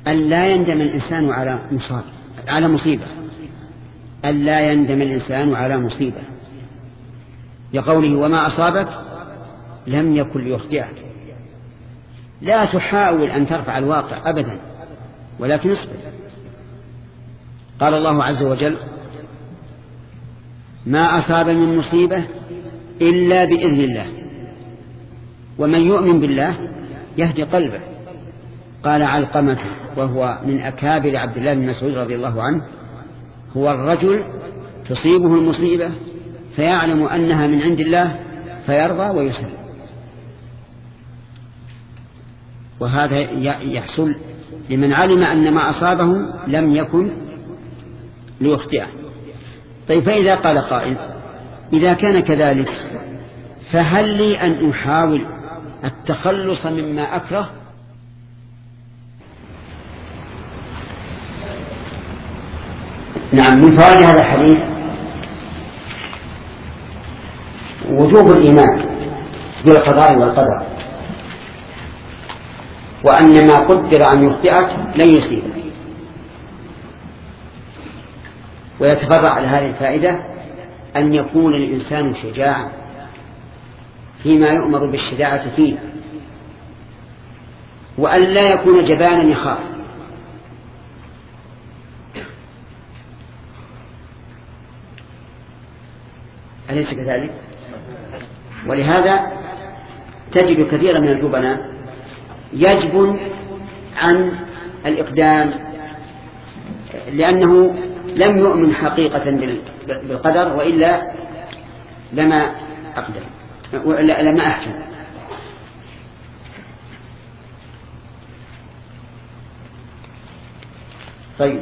أن لا يندم الإنسان على مصاب على مصيبة، أن لا يندم الإنسان على مصيبة، لقوله وما أصابك لم يكن ليخطئك. لا تحاول أن ترفع الواقع أبدا، ولكن اصبر. قال الله عز وجل ما أصاب من مصيبة إلا بإذن الله، ومن يؤمن بالله يهدي قلبه. قال علقمة وهو من أكابر عبد الله بن مسعود رضي الله عنه هو الرجل تصيبه المصيبة فيعلم أنها من عند الله فيرضى ويسلم. وهذا يحصل لمن علم أن ما أصابه لم يكن ليخطئه. طيب فإذا قال قائل إذا كان كذلك فهل لي أن أحاول التخلص مما أكره؟ نعم، من فوائد هذا الحديث وجوب الإيمان بالقضاء والقدر، وأن ما قدر أن يخطئك لن يصيبك. ويتفرع على هذه الفائدة أن يكون الإنسان شجاعا فيما يؤمر بالشجاعة فيه، وأن لا يكون جبانا يخاف. أليس كذلك؟ ولهذا تجد كثيرا من الجبناء يجبن عن الإقدام لأنه لم يؤمن حقيقة بالقدر، وإلا لما أقدم لما أحسن. طيب،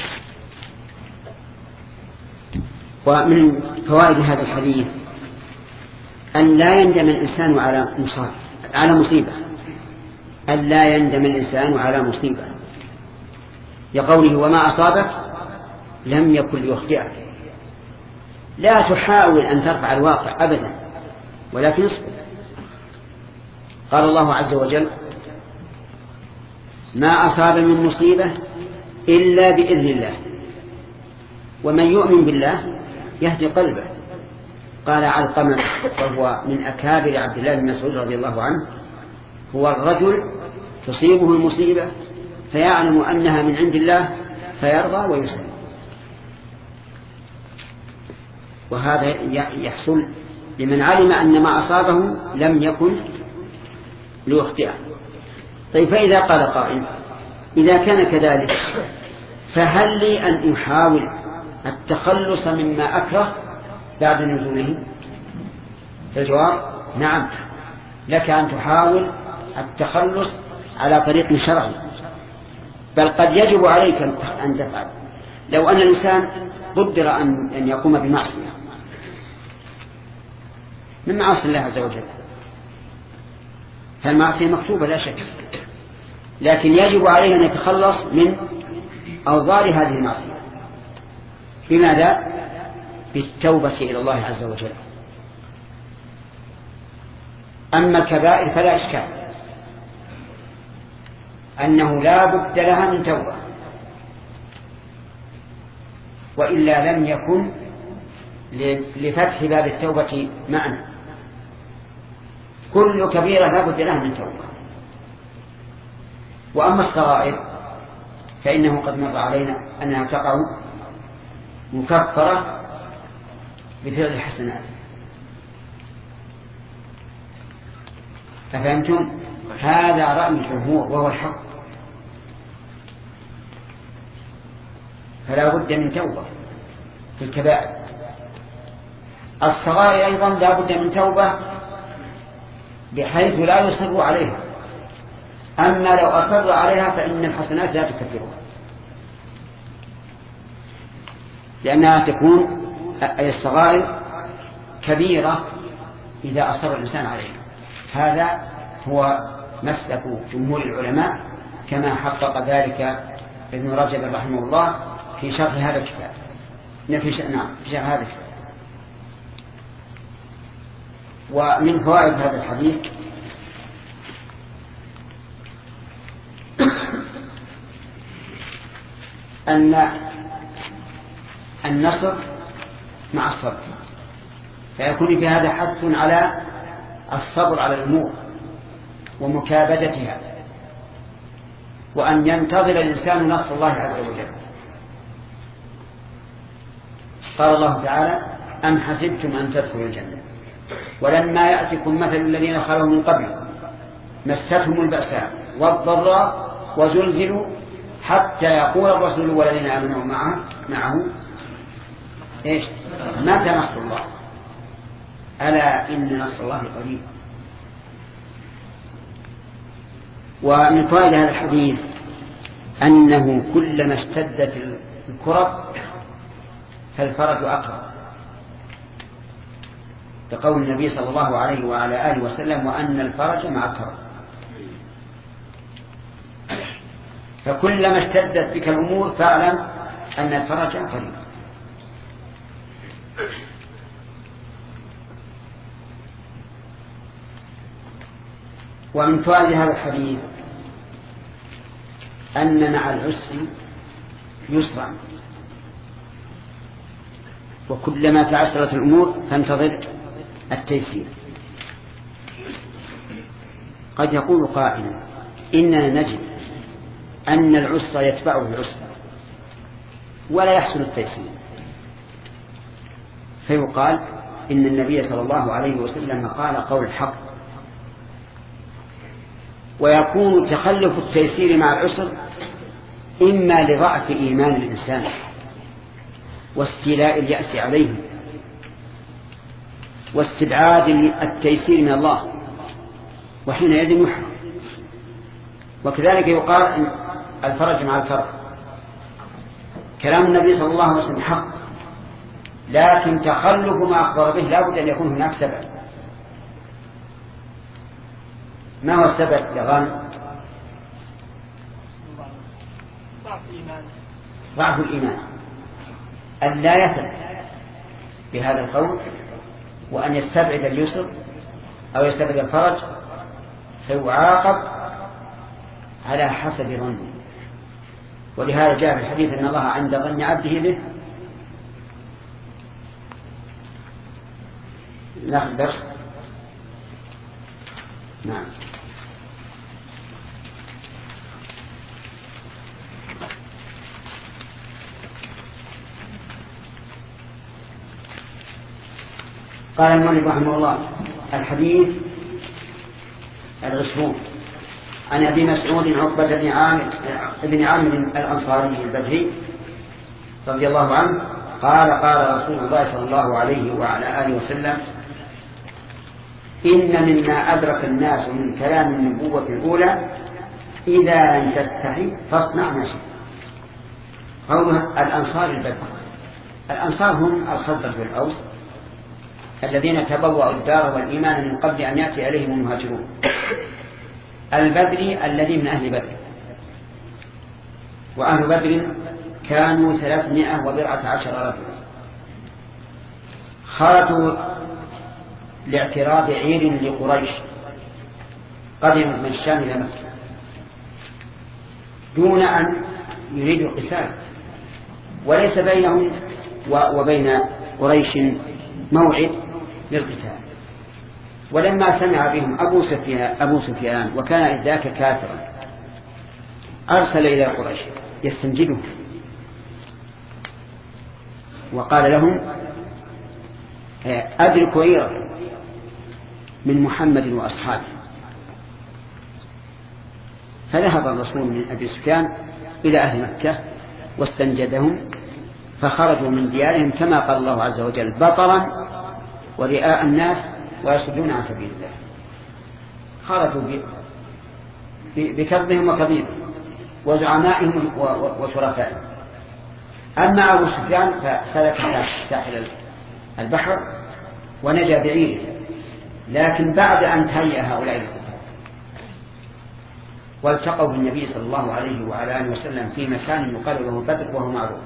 ومن فوائد هذا الحديث أن لا يندم الإنسان على مصاب على مصيبة أن لا يندم الإنسان على مصيبة، لقوله وما أصابك لم يكن ليخطئك. لا تحاول أن ترفع الواقع أبدا، ولكن اصبر. قال الله عز وجل ما أصاب من مصيبة إلا بإذن الله، ومن يؤمن بالله يهدي قلبه. قال علقمة وهو من أكابر عبد الله بن مسعود رضي الله عنه هو الرجل تصيبه المصيبة فيعلم أنها من عند الله فيرضى ويسلم. وهذا يحصل لمن علم أن ما أصابه لم يكن ليخطئه. طيب فإذا قال قائل إذا كان كذلك فهل لي أن أحاول التخلص مما أكره بعد نزوله؟ الجواب نعم، لك أن تحاول التخلص على طريق شرعي، بل قد يجب عليك أن تفعل. لو أن الإنسان قدر أن يقوم بمعصية من معاصي الله عز وجل، فالمعصية مكتوبة لا شك، لكن يجب عليه أن يتخلص من أوضار هذه المعصية. بماذا؟ بالتوبة إلى الله عز وجل. أما الكبائر فلا إشكال أنه لا بد لها من توبة، وإلا لم يكن لفتح باب التوبة معنى. كل كبيرة لا بد لها من توبة. وأما الصغائر فإنه قد مر علينا أنها تقع مكفرة بفعل الحسنات. أفهمتم؟ هذا رأي الجمهور وهو الحق، فلا بد من توبة في الكبائر. الصغائر أيضا لا بد من توبة بحيث لا يصر عليها، أما لو أصر عليها فإن الحسنات لا تكفرها، لأنها تكون أي الصغائر كبيرة إذا أصر الإنسان عليها. هذا هو مسلك جمهور العلماء كما حقق ذلك ابن رجب رحمه الله في شرح هذا الكتاب. نعم، في شرح هذا الكتاب. ومن فوائد هذا الحديث أن النصر مع الصبر، فيكون في هذا حث على الصبر على الأمور ومكابدتها، وأن ينتظر الإنسان نصر الله عز وجل. قال الله تعالى: أم حسبتم أن تدخلوا الجنة ولما يأتكم مثل الذين خلوا من قبل مستهم البأساء والضراء وزلزلوا حتى يقول الرسول والذين آمنوا معه معه إيش؟ متى نصر الله؟ ألا إن نصر الله قريب. ومن فوائد هذا الحديث أنه كلما اشتدت الكرب فالفرج أقرب، بقول النبي صلى الله عليه وعلى آله وسلم: وأن الفرج مع الكرب. فكلما اشتدت بك الأمور فاعلم أن الفرج قريب. ومن فوائد هذا الحديث أن مع العسر يسرا، وكلما تعسرت الأمور فانتظر التيسير. قد يقول قائل: إننا نجد أن العسر يتبعه العسر ولا يحصل التيسير، فيقال إن النبي صلى الله عليه وسلم قال قول الحق، ويكون تخلف التيسير مع العسر إما لضعف إيمان الإنسان واستيلاء اليأس عليه واستبعاد التيسير من الله، وحينئذ يحرم. وكذلك يقال إن الفرج مع الكرب. كلام النبي صلى الله عليه وسلم حق، لكن تخلف ما أخبر به لا بد أن يكون هناك سبب. ما هو السبب يا غانم؟ ضعف الإيمان، أن لا يثق بهذا القول، وأن يستبعد اليسر أو يستبعد الفرج، فيعاقب على حسب ظنه. ولهذا جاء في الحديث أن الله عند ظن عبده به. ناخذ درس. نعم. قال المؤلف رحمه الله: الحديث العشرون عن أبي مسعود عقبة بن عامر بن عامر الأنصاري البدري رضي الله عنه قال: قال رسول الله صلى الله عليه وعلى آله وسلم: إن مما أدرك الناس من كلام النبوة الأولى إذا لم تستحي فاصنع ما شئت. قوله الأنصار البدري، الأنصار هم الخزرج والأوس الذين تبوأوا الدار والإيمان من قبل أن يأتي إليهم المهاجرون. البدري الذي من أهل بدر، وأهل بدر كانوا ثلاثمائة وبضعة عشر رجلا، خرجوا لاعتراض عير لقريش قدموا من الشام إلى مكة دون أن يريدوا القتال، وليس بينهم وبين قريش موعد للقتال. ولما سمع بهم أبو سفيان, أبو سفيان وكان إذ ذاك كافرا أرسل إلى قريش يستنجدهم، وقال لهم: أدركوا عيرا من محمد وأصحابه. فذهب الرسول من أبي سفيان إلى أهل مكة واستنجدهم، فخرجوا من ديارهم كما قال الله عز وجل: بطرا ورئاء الناس ويصدون عن سبيل الله. خرجوا بكذبهم وكذبهم وزعمائهم وشرفائهم. أما أبو سفيان فسلك ساحل البحر ونجا بعيره، لكن بعد أن تهيأ هؤلاء الكفار والتقوا بالنبي صلى الله عليه وعلى آله وسلم في مكان يقال له بدر وهو معروف.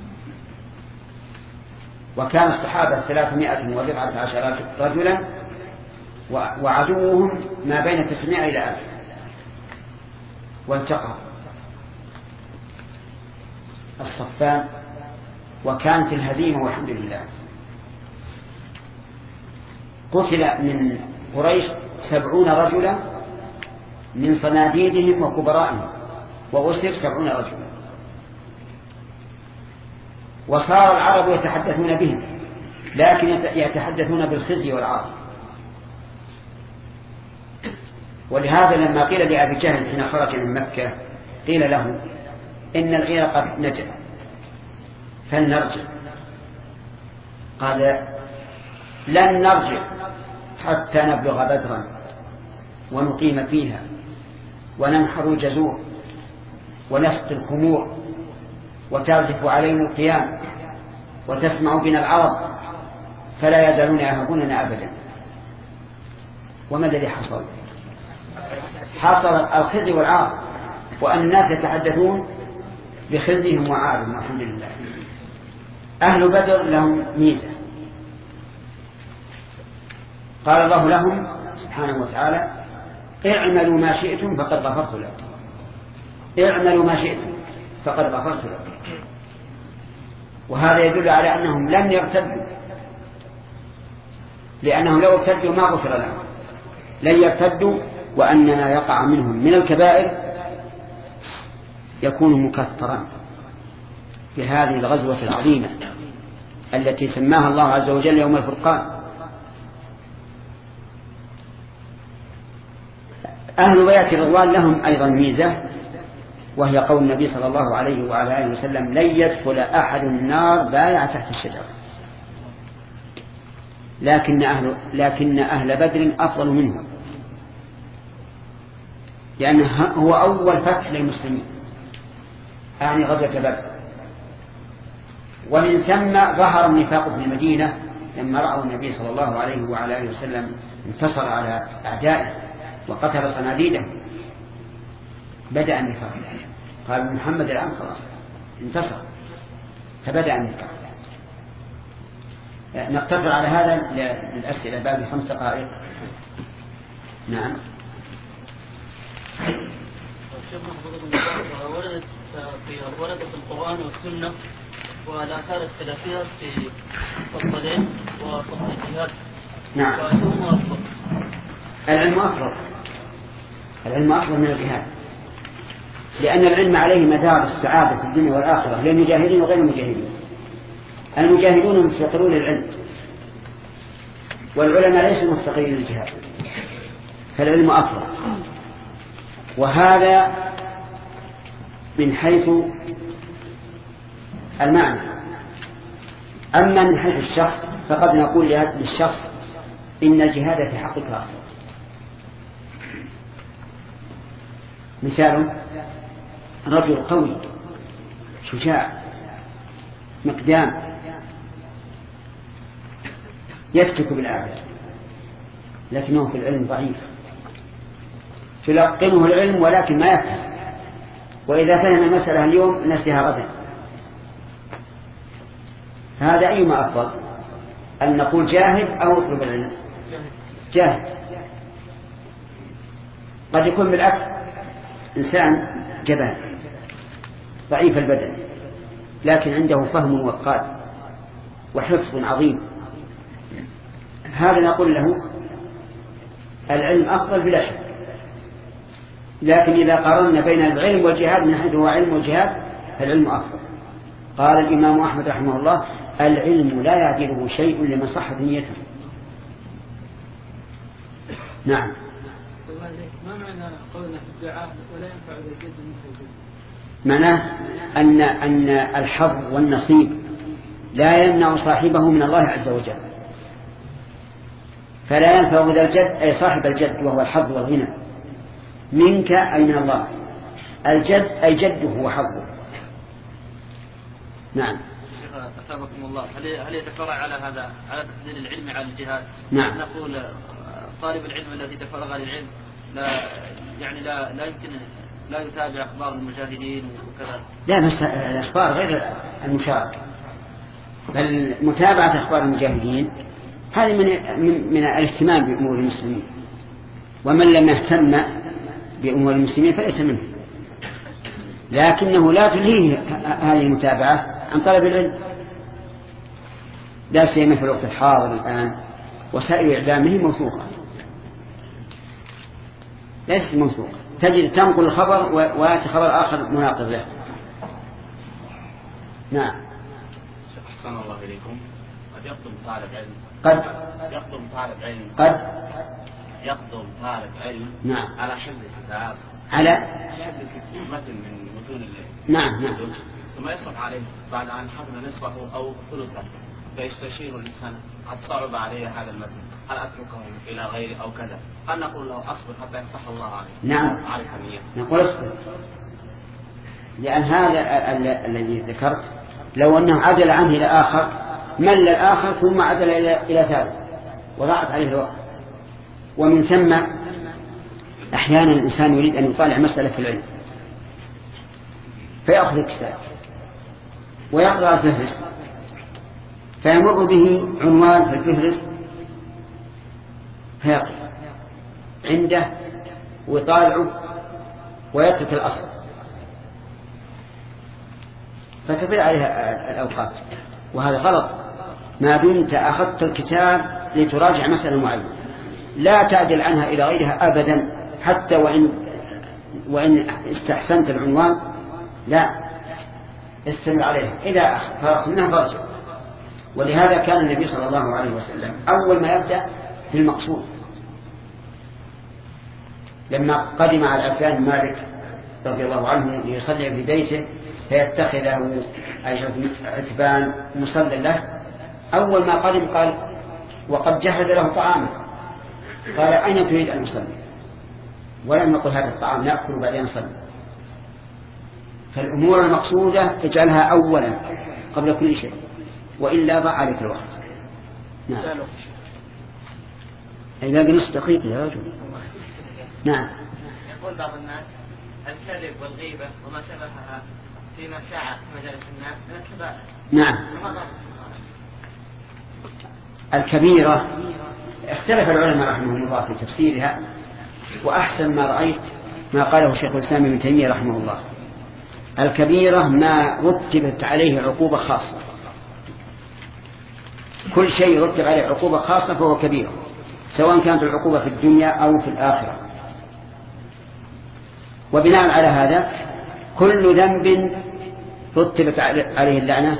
وكان الصحابة ثلاثمائة وبضعة عشر رجلا، وعدوهم ما بين تسعمائة إلى ألف، والتقوا. الصفان، وكانت الهزيمة والحمد لله. قتل من قريش سبعون رجلا من صناديدهم وكبرائهم، وأسر سبعون رجلا، وصار العرب يتحدثون بهم، لكن يتحدثون بالخزي والعار. ولهذا لما قيل لأبي جهل حين خرج من مكة قيل له إن العير قد نجا فلنرجع، قال لن نرجع حتى نبلغ بدرا ونقيم فيها وننحر الجزور ونسقي الخمور وتعزف علينا القيام وتسمع بنا العرب فلا يزالون يهابوننا أبدا. وما الذي حصل؟ حصل الخزي والعار، وأن الناس يتحدثون بخزيهم وعارهم والحمد لله. أهل بدر لهم ميزة، قال الله لهم سبحانه وتعالى اعملوا ما شئتم فقد غفرت لكم، اعملوا ما شئتم فقد غفرت لكم. وهذا يدل على أنهم لم يرتدوا، لأنهم لو ارتدوا ما غفر لهم، لن يرتدوا، وأننا يقع منهم من الكبائر يكون مكفرا بهذه الغزوة العظيمة التي سماها الله عز وجل يوم الفرقان. أهل بيت الرضوان لهم أيضا ميزة، وهي قول النبي صلى الله عليه وعلى آله وسلم لن يدخل أحد النار بايع تحت الشجرة، لكن أهل, لكن أهل بدر أفضل منهم، لأنه هو أول فتح للمسلمين، يعني غزوة بدر. ومن ثم ظهر النفاق في المدينة لما رأوا النبي صلى الله عليه وعلى آله وسلم انتصر على أعدائه وقتل صناديده، بدأ النفاق، قال محمد الآن خلاص انتصر، فبدأ النفاق. نقتصر على هذا للأسئلة بعد خمس دقائق. نعم. وردت في وردت في القرآن والسنة والآثار السلفية في فضل العلم وفضل الجهاد. نعم. فأيهما أفضل؟ العلم أفضل، العلم أفضل من الجهاد، لأن العلم عليه مدار السعادة في الدنيا والآخرة للمجاهدين وغير المجاهدين. المجاهدون مفتقرون للعلم، والعلماء ليسوا مفتقرين للجهاد، فالعلم أفضل. وهذا من حيث المعنى. أما من حيث الشخص فقد نقول للشخص إن الجهاد في حقك أفضل. مثال رجل قوي شجاع مقدام يفتك بالأعداء، لكنه في العلم ضعيف، تلقنه العلم ولكن ما يفهم، وإذا فهم المسألة اليوم نسيها غدا. هذا أيما أفضل، أن نقول جاهد أو اطلب العلم؟ جاهد. قد يكون بالعكس إنسان جبان ضعيف البدن لكن عنده فهم وقاد وحفظ عظيم، هذا نقول له العلم أفضل بلا شك. لكن إذا قارنا بين العلم والجهاد من حيث هو علم والجهاد فالعلم أفضل. قال الإمام أحمد رحمه الله العلم لا يعدله شيء لمن صحت نيته. نعم. ما معنى قولنا في الدعاء ولا ينفع إذا جئت من معناه أن, أن الحظ والنصيب لا يمنع صاحبه من الله عز وجل، فلا ينفع ذا الجد أي صاحب الجد وهو الحظ والغنى منك أي من الله، الجد أي جده وحظه. نعم. أثابكم الله، هل هل يتفرع على هذا على تفضيل العلم على الجهاد؟ نعم. نقول طالب العلم الذي تفرغ للعلم لا يعني لا لا يمكن لا يتابع أخبار المجاهدين وكذا. لا بس الأخبار غير المشاركة، بل متابعة أخبار المجاهدين هذه من من, من الاهتمام بأمور المسلمين، ومن لم يهتم بأمور المسلمين فليس منه. لكنه لا تلهيه هذه المتابعة عن طلب العلم، لا سيما في الوقت الحاضر الآن وسائل إعلامه موثوقة ليست موثوقة، تجد تنقل الخبر ويأتي خبر آخر مناقض له. نعم. أحسن الله إليكم. قد يقدم طالب علم قد يقدم طالب علم قد يقدم طالب علم نعم على حفظ الكتاب على حفظ متن من متون الليل. نعم نعم ثم يصعب عليه بعد أن حفظ نصفه أو ثلثه فيستشير الإنسان قد صعب عليه هذا المتن، هل أتركه إلى غيره أو كذا؟ هل نقول له أصبر حتى يفتح الله عليه؟ نعم أعرف النية. نقول اصبر، لأن هذا الذي ذكرت لو أنه عدل عنه إلى آخر مل الآخر ثم عدل إلى إلى ثالث وضاعت عليه الوقت. ومن ثم أحيانا الإنسان يريد أن يطالع مسألة في العلم فيأخذ الكتاب ويقرأ الفهرس فيمر به عنوان في الفهرس فيقف عنده ويطالعه ويترك الأصل فتبع عليها الأوقات، وهذا غلط. ما دمت أخذت الكتاب لتراجع مسألة معينة لا تعدل عنها إلى غيرها أبدا، حتى وإن وإن استحسنت العنوان لا استمر عليها إذا فرغت منها فارجع. ولهذا كان النبي صلى الله عليه وسلم أول ما يبدأ في المقصود. لما قدم على عفان مالك رضي الله عنه ليصلي في بيته فيتخذه عتبان مصلى له، أول ما قدم قال وقد جهز له طعاما، قال أين تريد أن نصلي؟ ولم يقل هذا الطعام نأكل وبعدين نصلي. فالأمور المقصودة اجعلها أولا قبل كل شيء وإلا ضاع عليك الوقت. نعم. أي باقي نصف دقيقة يا رجل. نعم. يقول بعض الناس الكذب والغيبة وما شبهها فيما شاع في مجالس الناس من الكبائر. نعم. الكبيرة اختلف العلماء رحمه الله في تفسيرها، وأحسن ما رأيت ما قاله شيخ الإسلام ابن تيمية رحمه الله. الكبيرة ما رتبت عليه عقوبة خاصة، كل شيء رتب عليه عقوبة خاصة فهو كبيرة، سواء كانت العقوبة في الدنيا أو في الآخرة. وبناء على هذا كل ذنب رتبت عليه اللعنة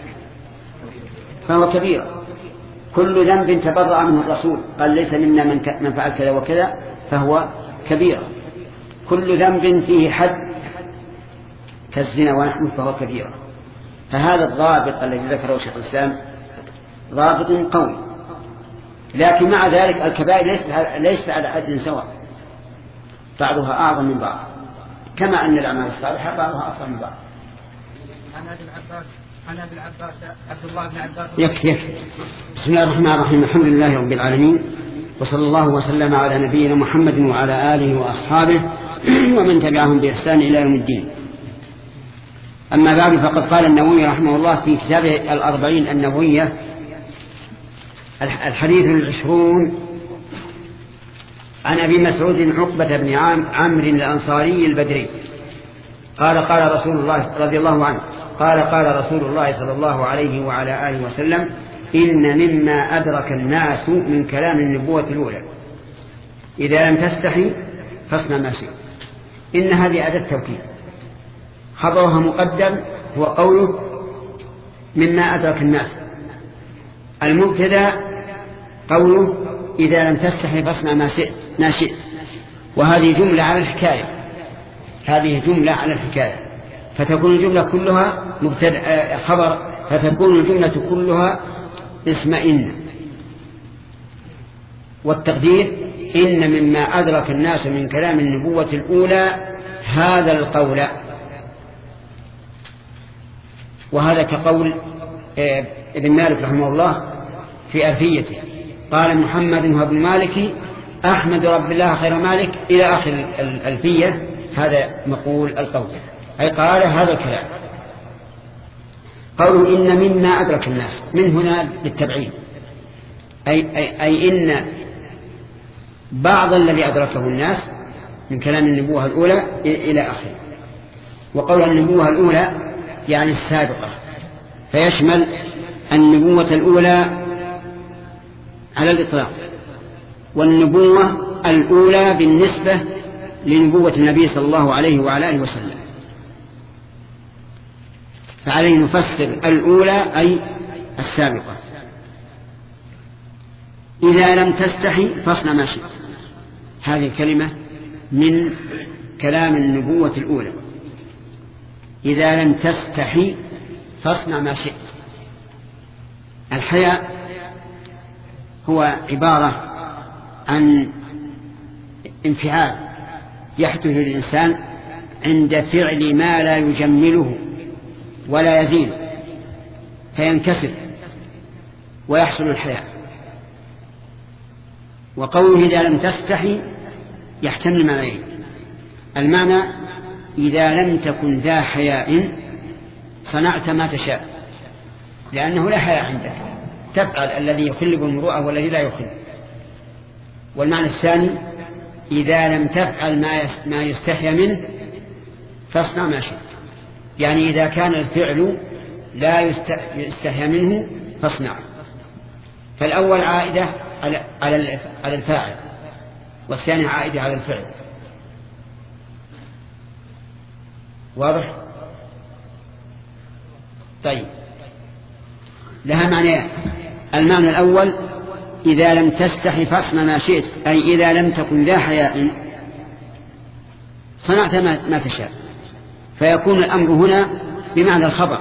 فهو كبيرة، كل ذنب تبرأ منه الرسول قال ليس منا من فعل كذا وكذا فهو كبيرة، كل ذنب فيه حد كالزنا ونحوه فهو كبيرة. فهذا الضابط الذي ذكره شيخ الإسلام ضابط قوي، لكن مع ذلك الكبائر ليست على حد سواء، بعضها أعظم من بعض، كما أن الأعمال الصالحة بعضها أفضل من بعض. عن أبي العباس عن أبي العباس عبد الله بن عباس يكفي يكفي. بسم الله الرحمن الرحيم، الحمد لله رب العالمين، وصلى الله وسلم على نبينا محمد وعلى آله وأصحابه ومن تبعهم بإحسان إلى يوم الدين. أما بعد، فقد قال النووي رحمه الله في كتابه الأربعين النووية الحديث العشرون عن أبي مسعود عقبة بن عمرو الأنصاري البدري قال قال رسول الله رضي الله عنه قال قال رسول الله صلى الله عليه وعلى آله وسلم إن مما أدرك الناس من كلام النبوة الأولى إذا لم تستحي فاصنع ما شئت. إن هذه أداة توكيد، خبرها مقدم هو قوله مما أدرك الناس، المبتدا قوله إذا لم تستحي فاصنع ما شئت ما شئت، وهذه جملة على الحكاية، هذه جملة على الحكاية، فتكون الجملة كلها مبتدا خبر، فتكون الجملة كلها اسم إن، والتقدير إن مما أدرك الناس من كلام النبوة الأولى هذا القول. وهذا كقول ابن مالك رحمه الله في ألفيته قال محمد وابن مالك أحمد رب الله خير مالك إلى آخر الألفية، هذا مقول القول، أي قال هذا الكلام. قوله إن مما أدرك الناس، من هنا للتبعيد، أي, أي, أي إن بعض الذي أدركه الناس من كلام النبوة الأولى إلى آخره. وقول النبوة الأولى يعني السابقة، فيشمل النبوة الأولى على الإطلاق، والنبوة الأولى بالنسبة لنبوة النبي صلى الله عليه وعلى آله وسلم. فعليه نفسر الأولى أي السابقة. إذا لم تستحي فاصنع ما شئت، هذه كلمة من كلام النبوة الأولى. إذا لم تستحي فاصنع ما شئت. الحياء هو عبارة عن انفعال يحدث للإنسان عند فعل ما لا يجمله ولا يزين، فينكسر ويحصل الحياء. وقوله إذا لم تستحي يحتمل معنيين: المعنى إذا لم تكن ذا حياء صنعت ما تشاء، لأنه لا حياء عندك، تفعل الذي يخل بالمروءة والذي لا يخل. والمعنى الثاني إذا لم تفعل ما يستحي منه فاصنع ما شئت، يعني إذا كان الفعل لا يستحي منه فاصنع. فالأول عائدة على الفاعل، والثاني عائدة على الفعل. واضح؟ طيب، لها معنيان: المعنى الأول إذا لم تستحي فاصنع ما شئت، أي إذا لم تكن ذا حياء صنعت ما تشاء، فيكون الأمر هنا بمعنى الخبر.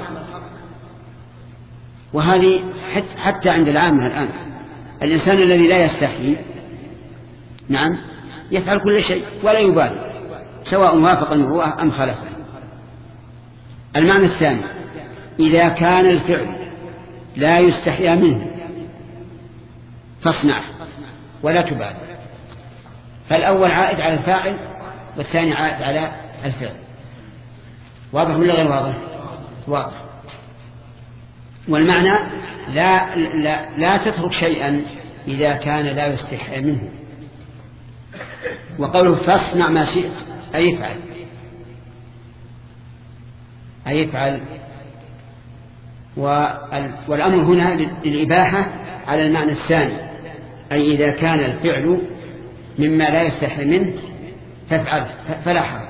وهذه حتى عند العامة الآن، الإنسان الذي لا يستحي نعم يفعل كل شيء ولا يبالي، سواء وافق المروءة أم خالفه. المعنى الثاني إذا كان الفعل لا يستحيا منه فاصنعه ولا تبالي. فالأول عائد على الفاعل والثاني عائد على الفعل. واضح ولا غير واضح؟ واضح. والمعنى لا, لا, لا تترك شيئا إذا كان لا يستحي منه. وقوله فاصنع ما شئت أي افعل، أي افعل. والأمر هنا للإباحة على المعنى الثاني، أي إذا كان الفعل مما لا يستحي منه فافعل فلا حرج.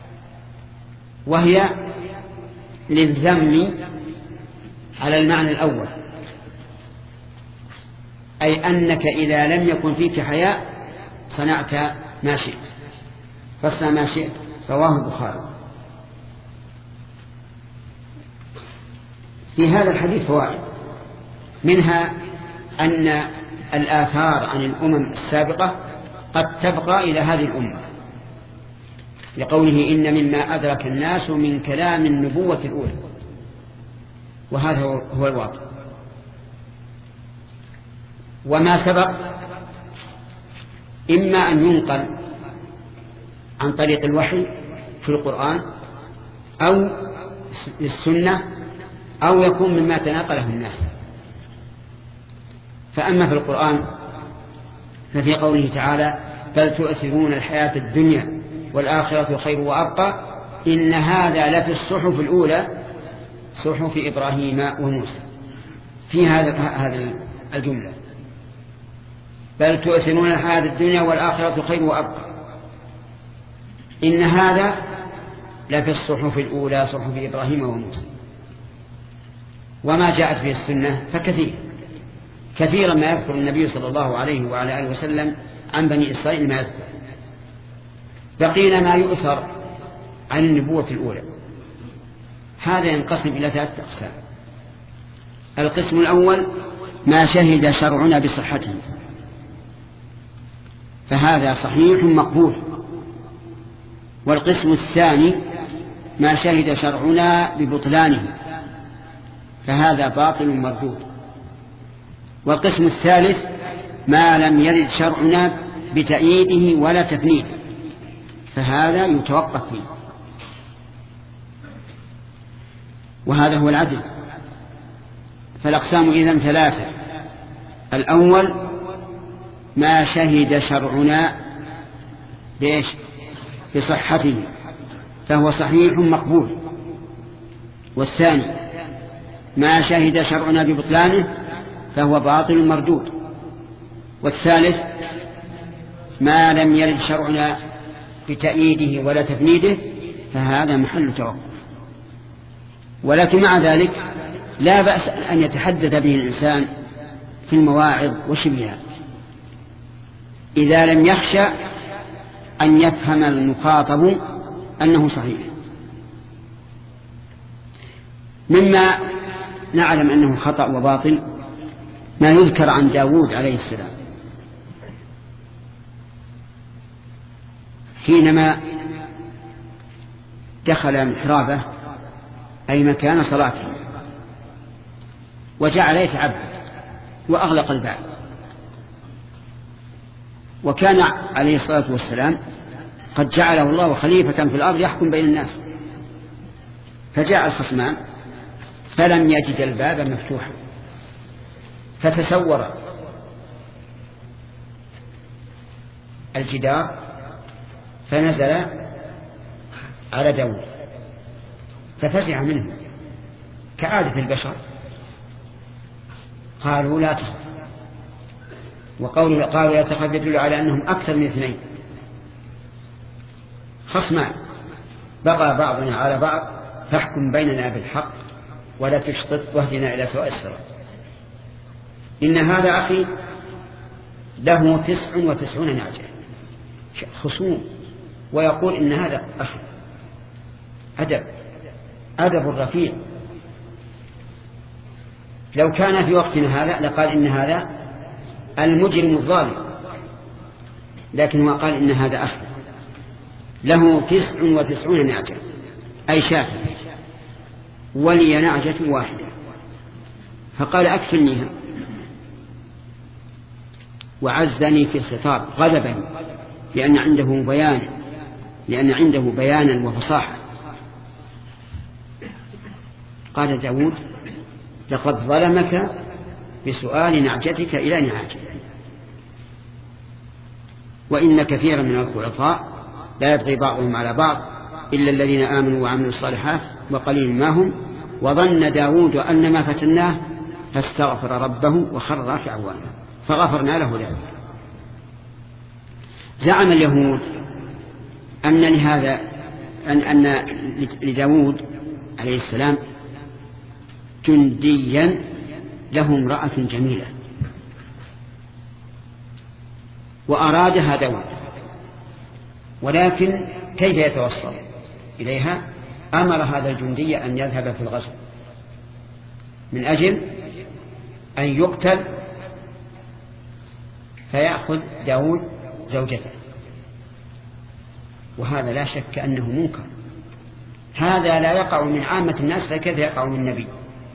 وهي للذم على المعنى الأول، أي أنك إذا لم يكن فيك حياء صنعت ما شئت، فاصنع ما شئت. رواه البخاري. في هذا الحديث فوائد، منها أن الآثار عن الأمم السابقة قد تبقى إلى هذه الأمة، لقوله إن مما أدرك الناس من كلام النبوة الأولى، وهذا هو الواقع. وما سبق إما أن ينقل عن طريق الوحي في القرآن أو السنة، أو يكون مما تناقله الناس. فأما في القرآن ففي قوله تعالى بل تؤثرون الحياة الدنيا والآخرة خير وأبقى إن هذا لفي الصحف الأولى صحف إبراهيم وموسى. في هذا هذا الجملة بل تؤثرون الحياة الدنيا والآخرة خير وأبقى، إن هذا لفي الصحف الأولى صحف إبراهيم وموسى. وما جاءت في السنة فكثير كثيرا ما يذكر النبي صلى الله عليه وعلى آله وسلم عن بني إسرائيل ما يذكر. بقينا ما يؤثر عن النبوة الأولى. هذا ينقسم إلى ثلاثة أقسام. القسم الأول ما شهد شرعنا بصحته، فهذا صحيح مقبول. والقسم الثاني ما شهد شرعنا ببطلانه، فهذا باطل مردود. والقسم الثالث ما لم يرد شرعنا بتأييده ولا تفنيده، فهذا يتوقف فيه. وهذا هو العدل. فالأقسام إذن ثلاثة: الأول ما شهد شرعنا بإيش؟ بصحته، فهو صحيح مقبول. والثاني ما شهد شرعنا ببطلانه فهو باطل مردود. والثالث ما لم يرد شرعنا بتأييده ولا تفنيده فهذا محل توقف. ولكن مع ذلك لا بأس أن يتحدث به الإنسان في المواعظ وشبهها إذا لم يخشى أن يفهم المخاطب أنه صحيح. مما نعلم أنه خطأ وباطل ما يذكر عن داود عليه السلام حينما دخل محرابه أي مكان صلاته وجعل يتعبد وأغلق الباب، وكان عليه الصلاة والسلام قد جعله الله خليفة في الأرض يحكم بين الناس، فجاء الخصمان فلم يجد الباب مفتوحا فتسور الجدار فنزل على داود ففزع منه كعادة البشر. قالوا لا تخف، وقالوا قالوا لا تخف يدل على أنهم أكثر من اثنين خصمان بغى بعضنا على بعض فاحكم بيننا بالحق ولا تشطط واهدنا إلى سواء الصراط. إن هذا أخي له تسع وتسعون نعجة خصوم ويقول إن هذا أخي. أدب أدب الرفيع. لو كان في وقتنا هذا لقال إن هذا المجرم الظالم، لكن هو قال إن هذا أخي له تسع وتسعون نعجة أي شاة ولي نعجة واحدة، فقال أكفلنيها وعزني في الخطاب غلبا لأن عنده بيان لأن عنده بيانا وفصاحة. قال داود لقد ظلمك بسؤال نعجتك إلى نعاجه، وإن كثيرا من الخلطاء لا يبغي بعضهم على بعض إلا الذين آمنوا وعملوا الصالحات وقليل ما هم. وظن داود أن ما فتناه فاستغفر ربه وخر راكعا وأناب فغفرنا له ذلك. زعم اليهود أن لهذا أن, أن لداود عليه السلام جنديا له امرأة جميلة وأرادها داود، ولكن كيف يتوصل إليها؟ أمر هذا الجندي أن يذهب في الغزو من أجل أن يقتل فيأخذ داود زوجته، وهذا لا شك أنه منكر. هذا لا يقع من عامة الناس فكيف يقع من النبي؟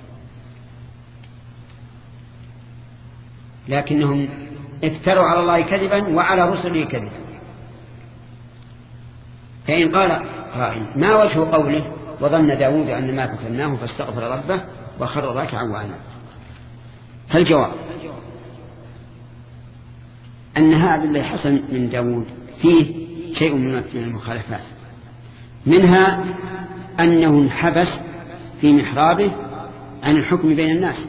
لكنهم افتروا على الله كذبا وعلى رسله كذبا. فإن قال قائل ما وجه قوله وظن داود أن ما فتناه فاستغفر ربه وخر راكعا وأناب؟ فالجواب أن هذا اللي حصل من داود فيه شيء من المخالفات، منها أنه انحبس في محرابه عن الحكم بين الناس،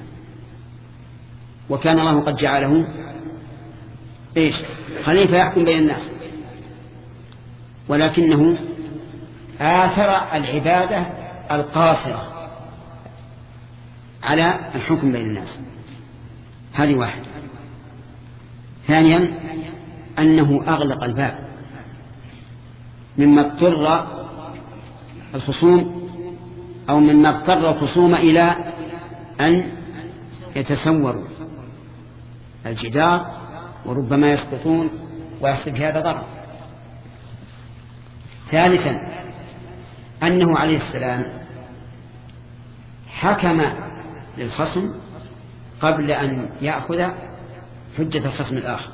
وكان الله قد جعله إيش خليفة يحكم بين الناس، ولكنه آثر العبادة القاصرة على الحكم بين الناس. هذه واحدة. ثانيا أنه أغلق الباب مما اضطر الخصوم أو مما اضطر الخصوم إلى أن يتسوروا الجدار وربما يسقطون ويحصل في هذا ضرر. ثالثا أنه عليه السلام حكم للخصم قبل أن يأخذ حجة الخصم الآخر،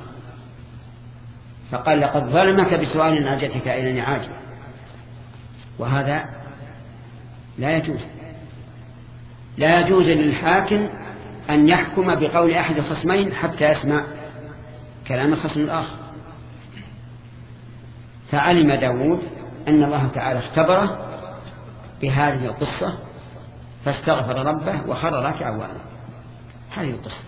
فقال لقد ظلمك بسؤال نعجتك إلى نعاجه، وهذا لا يجوز. لا يجوز للحاكم أن يحكم بقول أحد الخصمين حتى يسمع كلام الخصم الآخر. فعلم داود أن الله تعالى اختبره بهذه القصة فاستغفر ربه وخر راكعا وأناب. هذه القصة.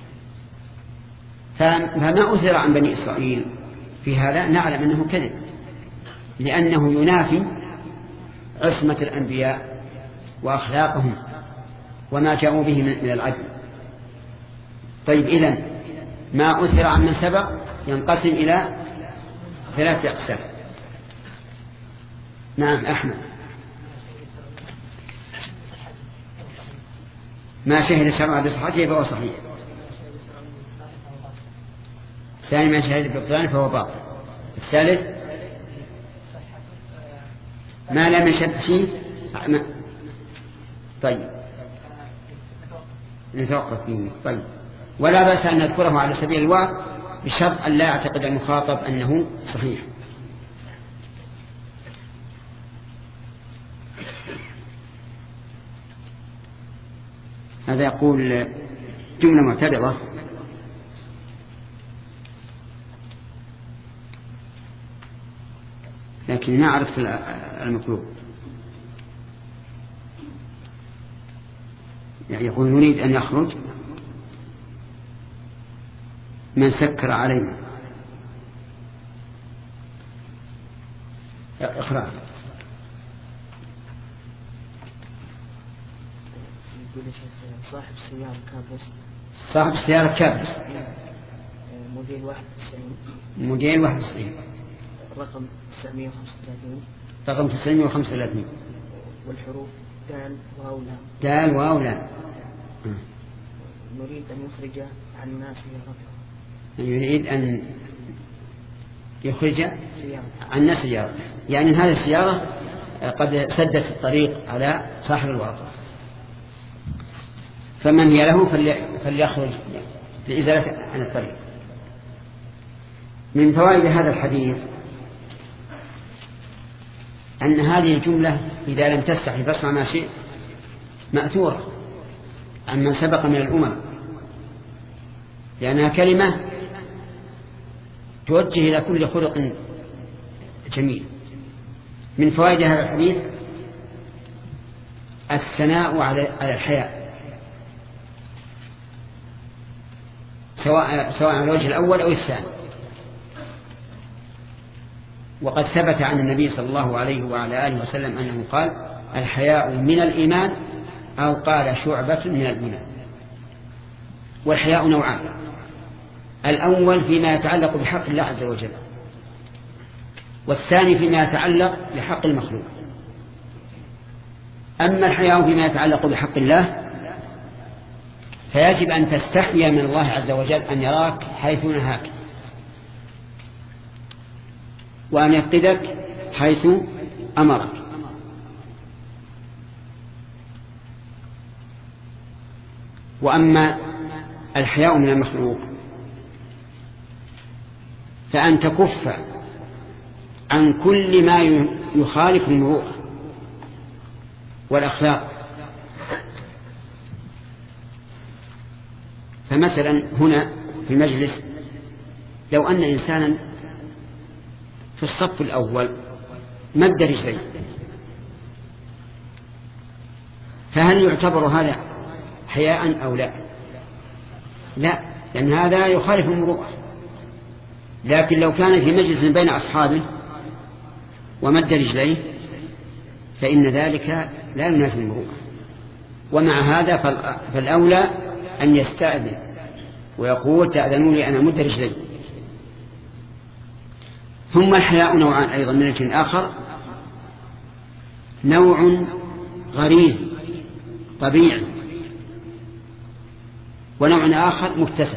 فما أثر عن بني إسرائيل في هذا نعلم أنه كذب، لأنه ينافي عصمة الأنبياء وأخلاقهم وما جاءوا به من العدل. طيب إذن ما أثر عن من سبق ينقسم إلى ثلاثة أقسام. نعم أحمد. ما شهد الشرع بصحته فهو صحيح. ثاني ما شهد ببطلانه فهو باطل. الثالث ما لم يشد فيه. طيب نتوقف فيه. طيب ولا بأس أن نذكره على سبيل الوعظ بشرط أن لا يعتقد المخاطب أنه صحيح. هذا يقول جملة معترضة: لكن ما عرفت المطلوب. يعني يقول نريد أن يخرج من سكر علينا. اقرأ. صاحب السيارة كابس. صاحب السيارة كابس. موديل واحد وتسعين. موديل واحد وتسعين. رقم تسعمائة وخمسة وثلاثين. رقم تسعمائة وخمسة وثلاثين. والحروف دال واو لام. دال واو لام. نريد أن يخرج عن الناس سيارته. يريد أن يخرج عن الناس سيارته، يعني هذه السيارة قد سدت الطريق على صاحب الواقع، فمن هي له فليخرج لإزالة عن الطريق. من فوائد هذا الحديث أن هذه الجملة إذا لم تستحي فاصنع ما شئت مأثورة عن من سبق من الأمم، لأنها كلمة توجه إلى كل خلق جميل. من فوائد هذا الحديث الثناء على الحياء، سواء سواء على الوجه الأول أو الثاني. وقد ثبت عن النبي صلى الله عليه وعلى آله وسلم أنه قال: الحياء من الإيمان، أو قال شعبة من الإيمان. والحياء نوعان: الأول فيما يتعلق بحق الله عز وجل، والثاني فيما يتعلق بحق المخلوق. أما الحياء فيما يتعلق بحق الله فيجب أن تستحيا من الله عز وجل أن يراك حيث نهاك، وأن يفقدك حيث أمرك. وأما الحياء من المخلوق فأن تكف عن كل ما يخالف المروءة والأخلاق. فمثلا هنا في المجلس لو أن إنسانا في الصف الأول مد رجليه، فهل يعتبر هذا حياء أو لا؟ لا، لأن هذا يخالف المروءة. لكن لو كان في مجلس بين أصحابه ومد رجليه فإن ذلك لا ينافي المروءة. ومع هذا فالأولى أن يستأذن ويقول: تأذنوا لي أن أمد رجلي. ثم الحياء نوعان أيضا من الجن آخر: نوع غريزي طبيعي، ونوع آخر مكتسب.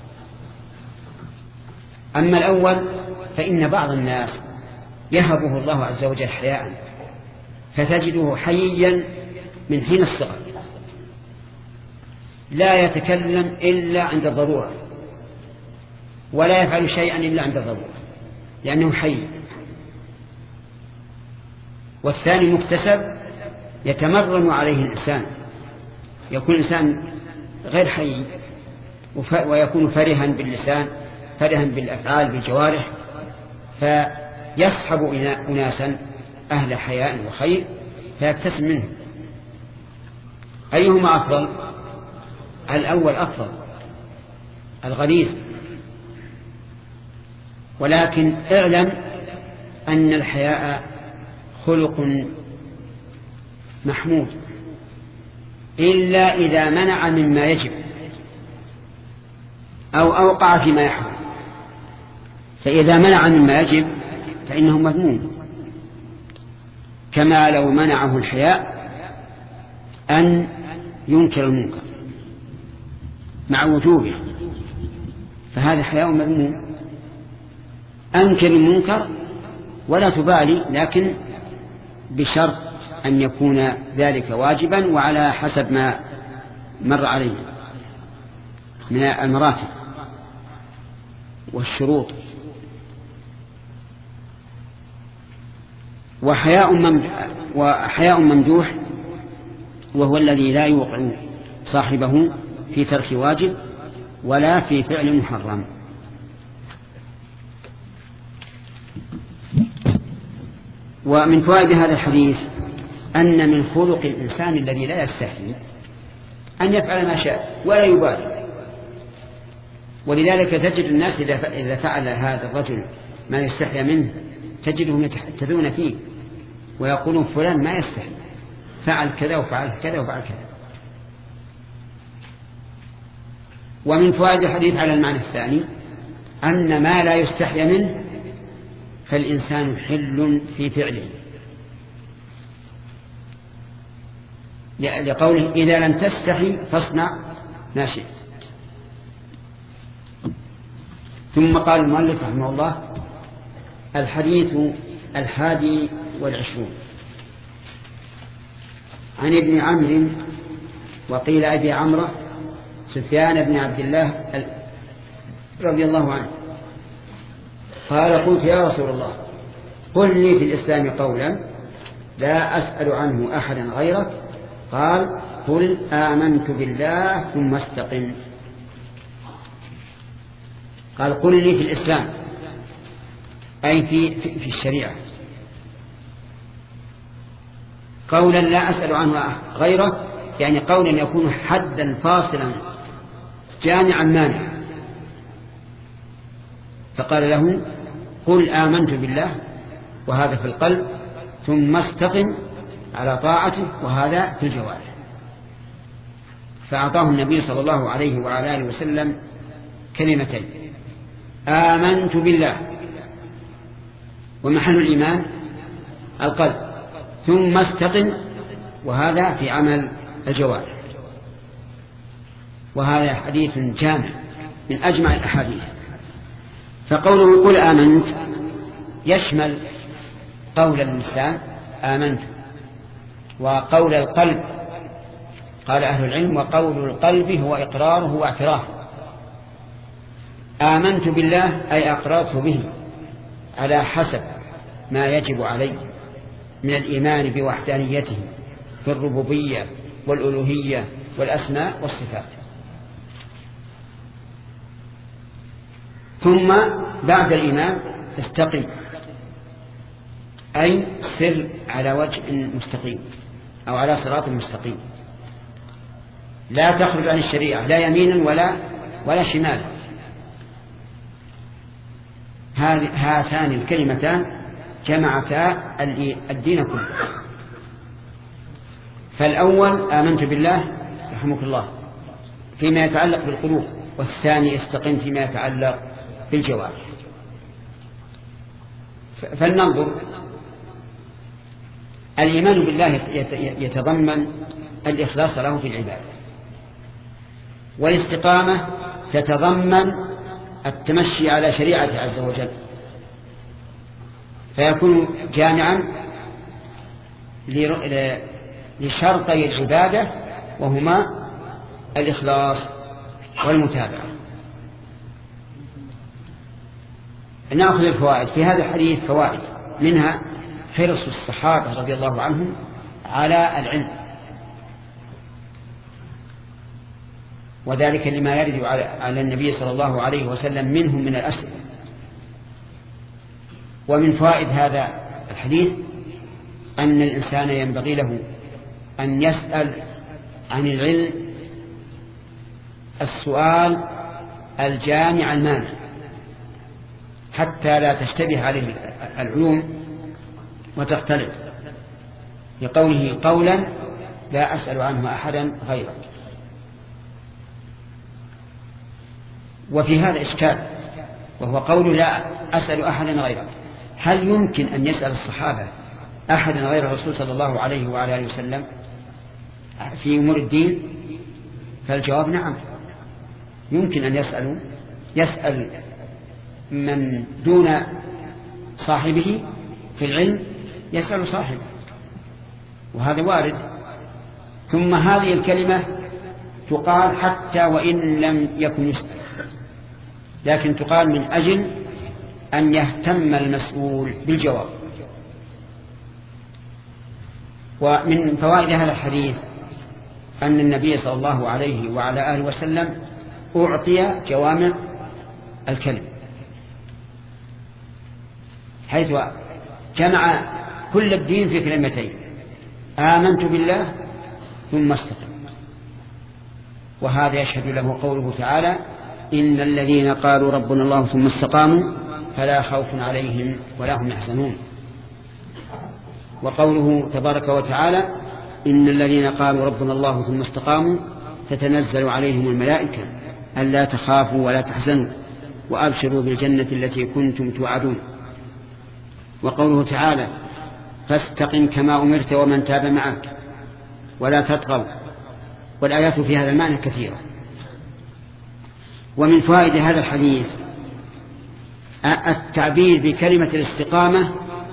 أما الأول فإن بعض الناس يهبه الله عز وجل حياء، فتجده حييا من حين الصغر، لا يتكلم إلا عند الضرورة، ولا يفعل شيئا إلا عند الضرورة، لأنه حي. والثاني مكتسب يتمرن عليه الإنسان، يكون الإنسان غير حي ويكون فرها باللسان، فرها بالأفعال بالجوارح، فيصحب أناسا أهل حياء وخير فيكتسب منه. أيهما أفضل؟ الأول أفضل، الغليظ. ولكن اعلم أن الحياء خلق محمود إلا إذا منع مما يجب أو أوقع فيما يحرم. فإذا منع مما يجب فإنه مذموم، كما لو منعه الحياء أن ينكر المنكر مع وجوبه، فهذا حياء مذموم. أنكر المنكر ولا تبالي، لكن بشرط أن يكون ذلك واجبا وعلى حسب ما مر عليه من المراتب والشروط. وحياء ممدوح وهو الذي لا يوقع صاحبه في ترك واجب ولا في فعل محرم. ومن فوائد هذا الحديث أن من خلق الإنسان الذي لا يستحي أن يفعل ما شاء ولا يبالي. ولذلك تجد الناس إذا فعل هذا الرجل ما يستحي منه تجدهم يتحدثون فيه ويقولون فلان ما يستحي، فعل كذا وفعل كذا وفعل كذا. ومن فوائد الحديث على المعنى الثاني أن ما لا يستحي منه فالإنسان حل في فعله، لقوله إذا لم تستحي فاصنع ما شئت. ثم قال المؤلف رحمه الله: الحديث الحادي والعشرون عن ابن عمرو وقيل أبي عمرو سفيان بن عبد الله رضي الله عنه قال: قلت يا رسول الله قل لي في الإسلام قولا لا أسأل عنه أحدا غيرك. قال: قل آمنت بالله ثم استقم. قال: قل لي في الإسلام أي في, في, في الشريعة قولا لا أسأل عنه غيرك، يعني قولا يكون حدا فاصلا جامعا مانعا. فقال له: قل آمنت بالله، وهذا في القلب، ثم استقم على طاعته، وهذا في الجوارح. فأعطاه النبي صلى الله عليه وعلى آله وسلم كلمتين: آمنت بالله، ومحل الإيمان القلب، ثم استقم، وهذا في عمل الجوارح. وهذا حديث جامع من أجمع الأحاديث. فقوله قل آمنت يشمل قول اللسان آمنت، وقول القلب قال أهل العلم وقول القلب هو إقراره واعترافه. آمنت بالله أي أقررت به على حسب ما يجب علي من الإيمان بوحدانيته في الربوبية والألوهية والأسماء والصفات. ثم بعد الإيمان استقم، أي سر على وجه مستقيم أو على صراط مستقيم، لا تخرج عن الشريعة لا يمينا ولا ولا شمالا. هاتان الكلمتان جمعتا الدين كله. فالأول آمنت بالله رحمك الله فيما يتعلق بالقلوب، والثاني استقم فيما يتعلق بالجوارح. فلننظر. الإيمان بالله يتضمن الإخلاص له في العبادة، والاستقامة تتضمن التمشي على شريعة عز وجل، فيكون جامعا لشرطي العبادة وهما الإخلاص والمتابعة. نأخذ الفوائد في هذا الحديث. فوائد منها حرص الصحابة رضي الله عنهم على العلم، وذلك لما يرد على النبي صلى الله عليه وسلم منهم من الأسئلة. ومن فوائد هذا الحديث أن الإنسان ينبغي له أن يسأل عن العلم السؤال الجامع المانع حتى لا تشتبه عليه العلوم وتختلط، لقوله قولا لا أسأل عنه أحدا غيرك. وفي هذا إشكال، وهو قول لا أسأل أحدا غيرك. هل يمكن أن يسأل الصحابة أحدا غير الرسول صلى الله عليه وعلى آله وسلم في أمور الدين؟ فالجواب نعم، يمكن أن يسألوا يسأل من دون صاحبه في العلم، يسأل صاحبه، وهذا وارد. ثم هذه الكلمة تقال حتى وإن لم يكن يسأل، لكن تقال من أجل أن يهتم المسؤول بالجواب. ومن فوائد هذا الحديث أن النبي صلى الله عليه وعلى آله وسلم أعطي جوامع الكلم، حيث جمع كل الدين في كلمتين: آمنت بالله ثم استقم. وهذا يشهد له قوله تعالى: إن الذين قالوا ربنا الله ثم استقاموا فلا خوف عليهم ولا هم يحزنون. وقوله تبارك وتعالى: إن الذين قالوا ربنا الله ثم استقاموا تتنزل عليهم الملائكة ألا تخافوا ولا تحزنوا وأبشروا بالجنة التي كنتم توعدون. وقوله تعالى: فاستقم كما أمرت ومن تاب معك ولا تطغوا. والآيات في هذا المعنى كثيرة. ومن فوائد هذا الحديث التعبير بكلمة الاستقامة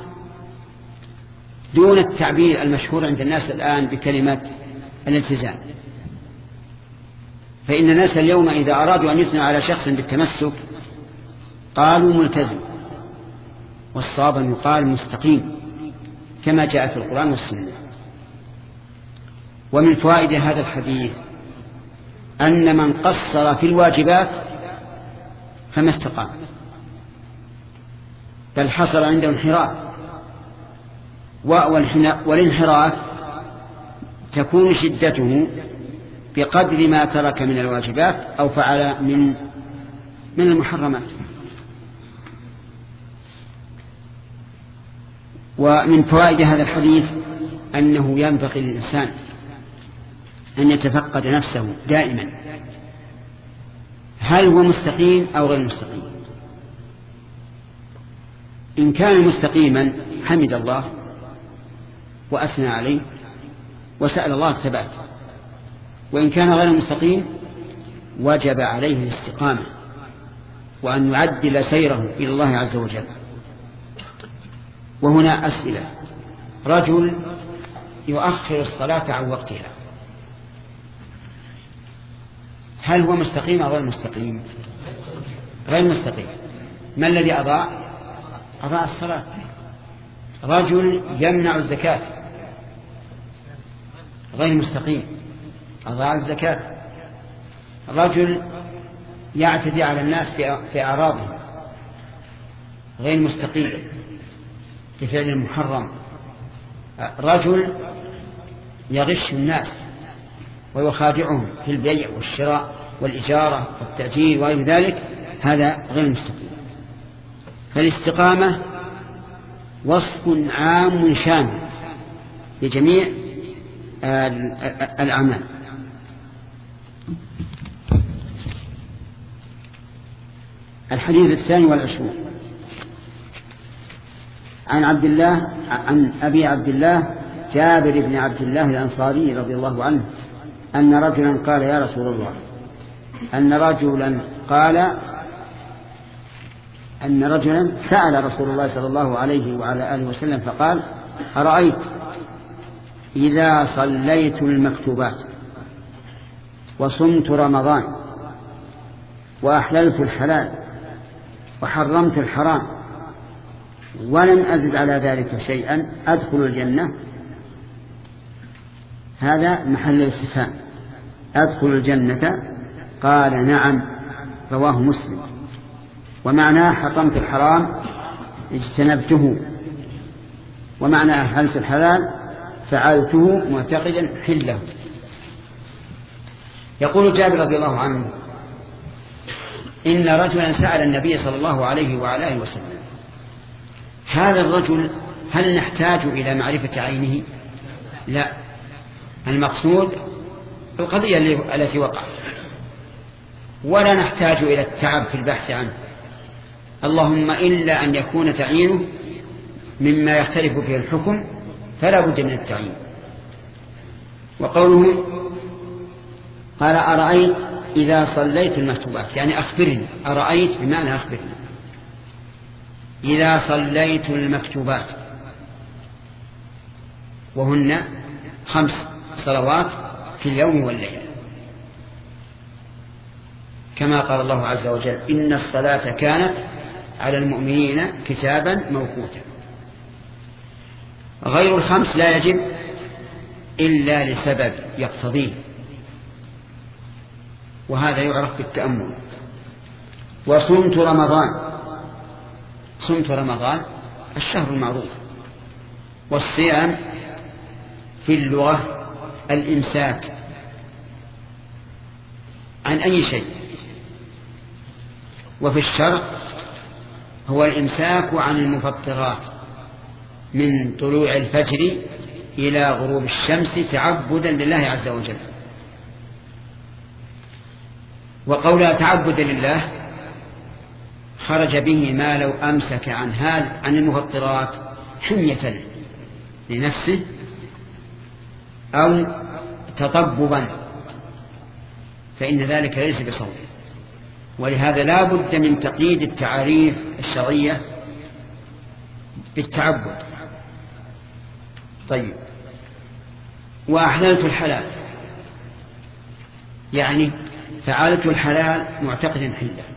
دون التعبير المشهور عند الناس الآن بكلمة الالتزام. فإن الناس اليوم إذا أرادوا أن يثنوا على شخص بالتمسك قالوا ملتزم، والصواب أن يقال مستقيم كما جاء في القرآن والسنة. ومن فوائد هذا الحديث أن من قصر في الواجبات فما استقام، بل حصل عنده انحراف. والانحراف تكون شدته بقدر ما ترك من الواجبات أو فعل من من المحرمات. ومن فوائد هذا الحديث أنه ينبغي للإنسان أن يتفقد نفسه دائما، هل هو مستقيم أو غير مستقيم. إن كان مستقيما حمد الله وأثنى عليه وسأل الله الثبات، وإن كان غير مستقيم وجب عليه الاستقامة وأن يعدل سيره إلى الله عز وجل. وهنا أسئلة: رجل يؤخر الصلاة عن وقتها، هل هو مستقيم أو غير مستقيم؟ غير مستقيم. ما الذي أضاع؟ أضاع الصلاة. رجل يمنع الزكاة، غير مستقيم، أضاع الزكاة. رجل يعتدي على الناس في أعراضهم، غير مستقيم بفعل المحرم. رجل يغش الناس ويخادعهم في البيع والشراء والإجارة والتأجير وغير ذلك، هذا غير مستقيم. فالاستقامة وصف عام شامل لجميع الأعمال. الحديث الثاني والعشرون عن عبد الله عن أبي عبد الله جابر بن عبد الله الأنصاري رضي الله عنه أن رجلا قال: يا رسول الله، أن رجلا قال أن رجلا سأل رسول الله صلى الله عليه وعلى آله وسلم فقال: أرأيت إذا صليت المكتوبات وصمت رمضان وأحللت الحلال وحرمت الحرام ولم أزد على ذلك شيئا أدخل الجنة؟ هذا محل الاستفهام. أدخل الجنة؟ قال: نعم. رواه مسلم. ومعناه حرمت الحرام اجتنبته، ومعنى أحللت الحلال فعلته معتقدا حله. يقول جابر رضي الله عنه إن رجلا سأل النبي صلى الله عليه وعلى آله وسلم هذا الرجل هل نحتاج إلى معرفة عينه؟ لا، المقصود القضية التي وقعت، ولا نحتاج إلى التعب في البحث عنه، اللهم إلا أن يكون تعيينه مما يختلف فيه الحكم فلا بد من التعيين. وقوله قال أرأيت إذا صليت المكتوبات، يعني أخبرني، أرأيت بمعنى أخبرني إذا صليت المكتوبات، وهن خمس صلوات في اليوم والليل، كما قال الله عز وجل إن الصلاة كانت على المؤمنين كتابا موقوتا. غير الخمس لا يجب إلا لسبب يقتضيه، وهذا يعرف بالتأمل. وصمت رمضان، صمت رمضان الشهر المعروف، والصيام في اللغة الإمساك عن أي شيء، وفي الشرع هو الإمساك عن المفطرات من طلوع الفجر إلى غروب الشمس تعبدا لله عز وجل. وقولها تعبدا لله خرج به ما لو أمسك عن هذا عن المفطرات حمية لنفسه أو تطببا، فإن ذلك ليس بصوم، ولهذا لا بد من تقييد التعاريف الشرعية بالتعبد. طيب، وأحللت الحلال، يعني فعلت الحلال معتقد حله،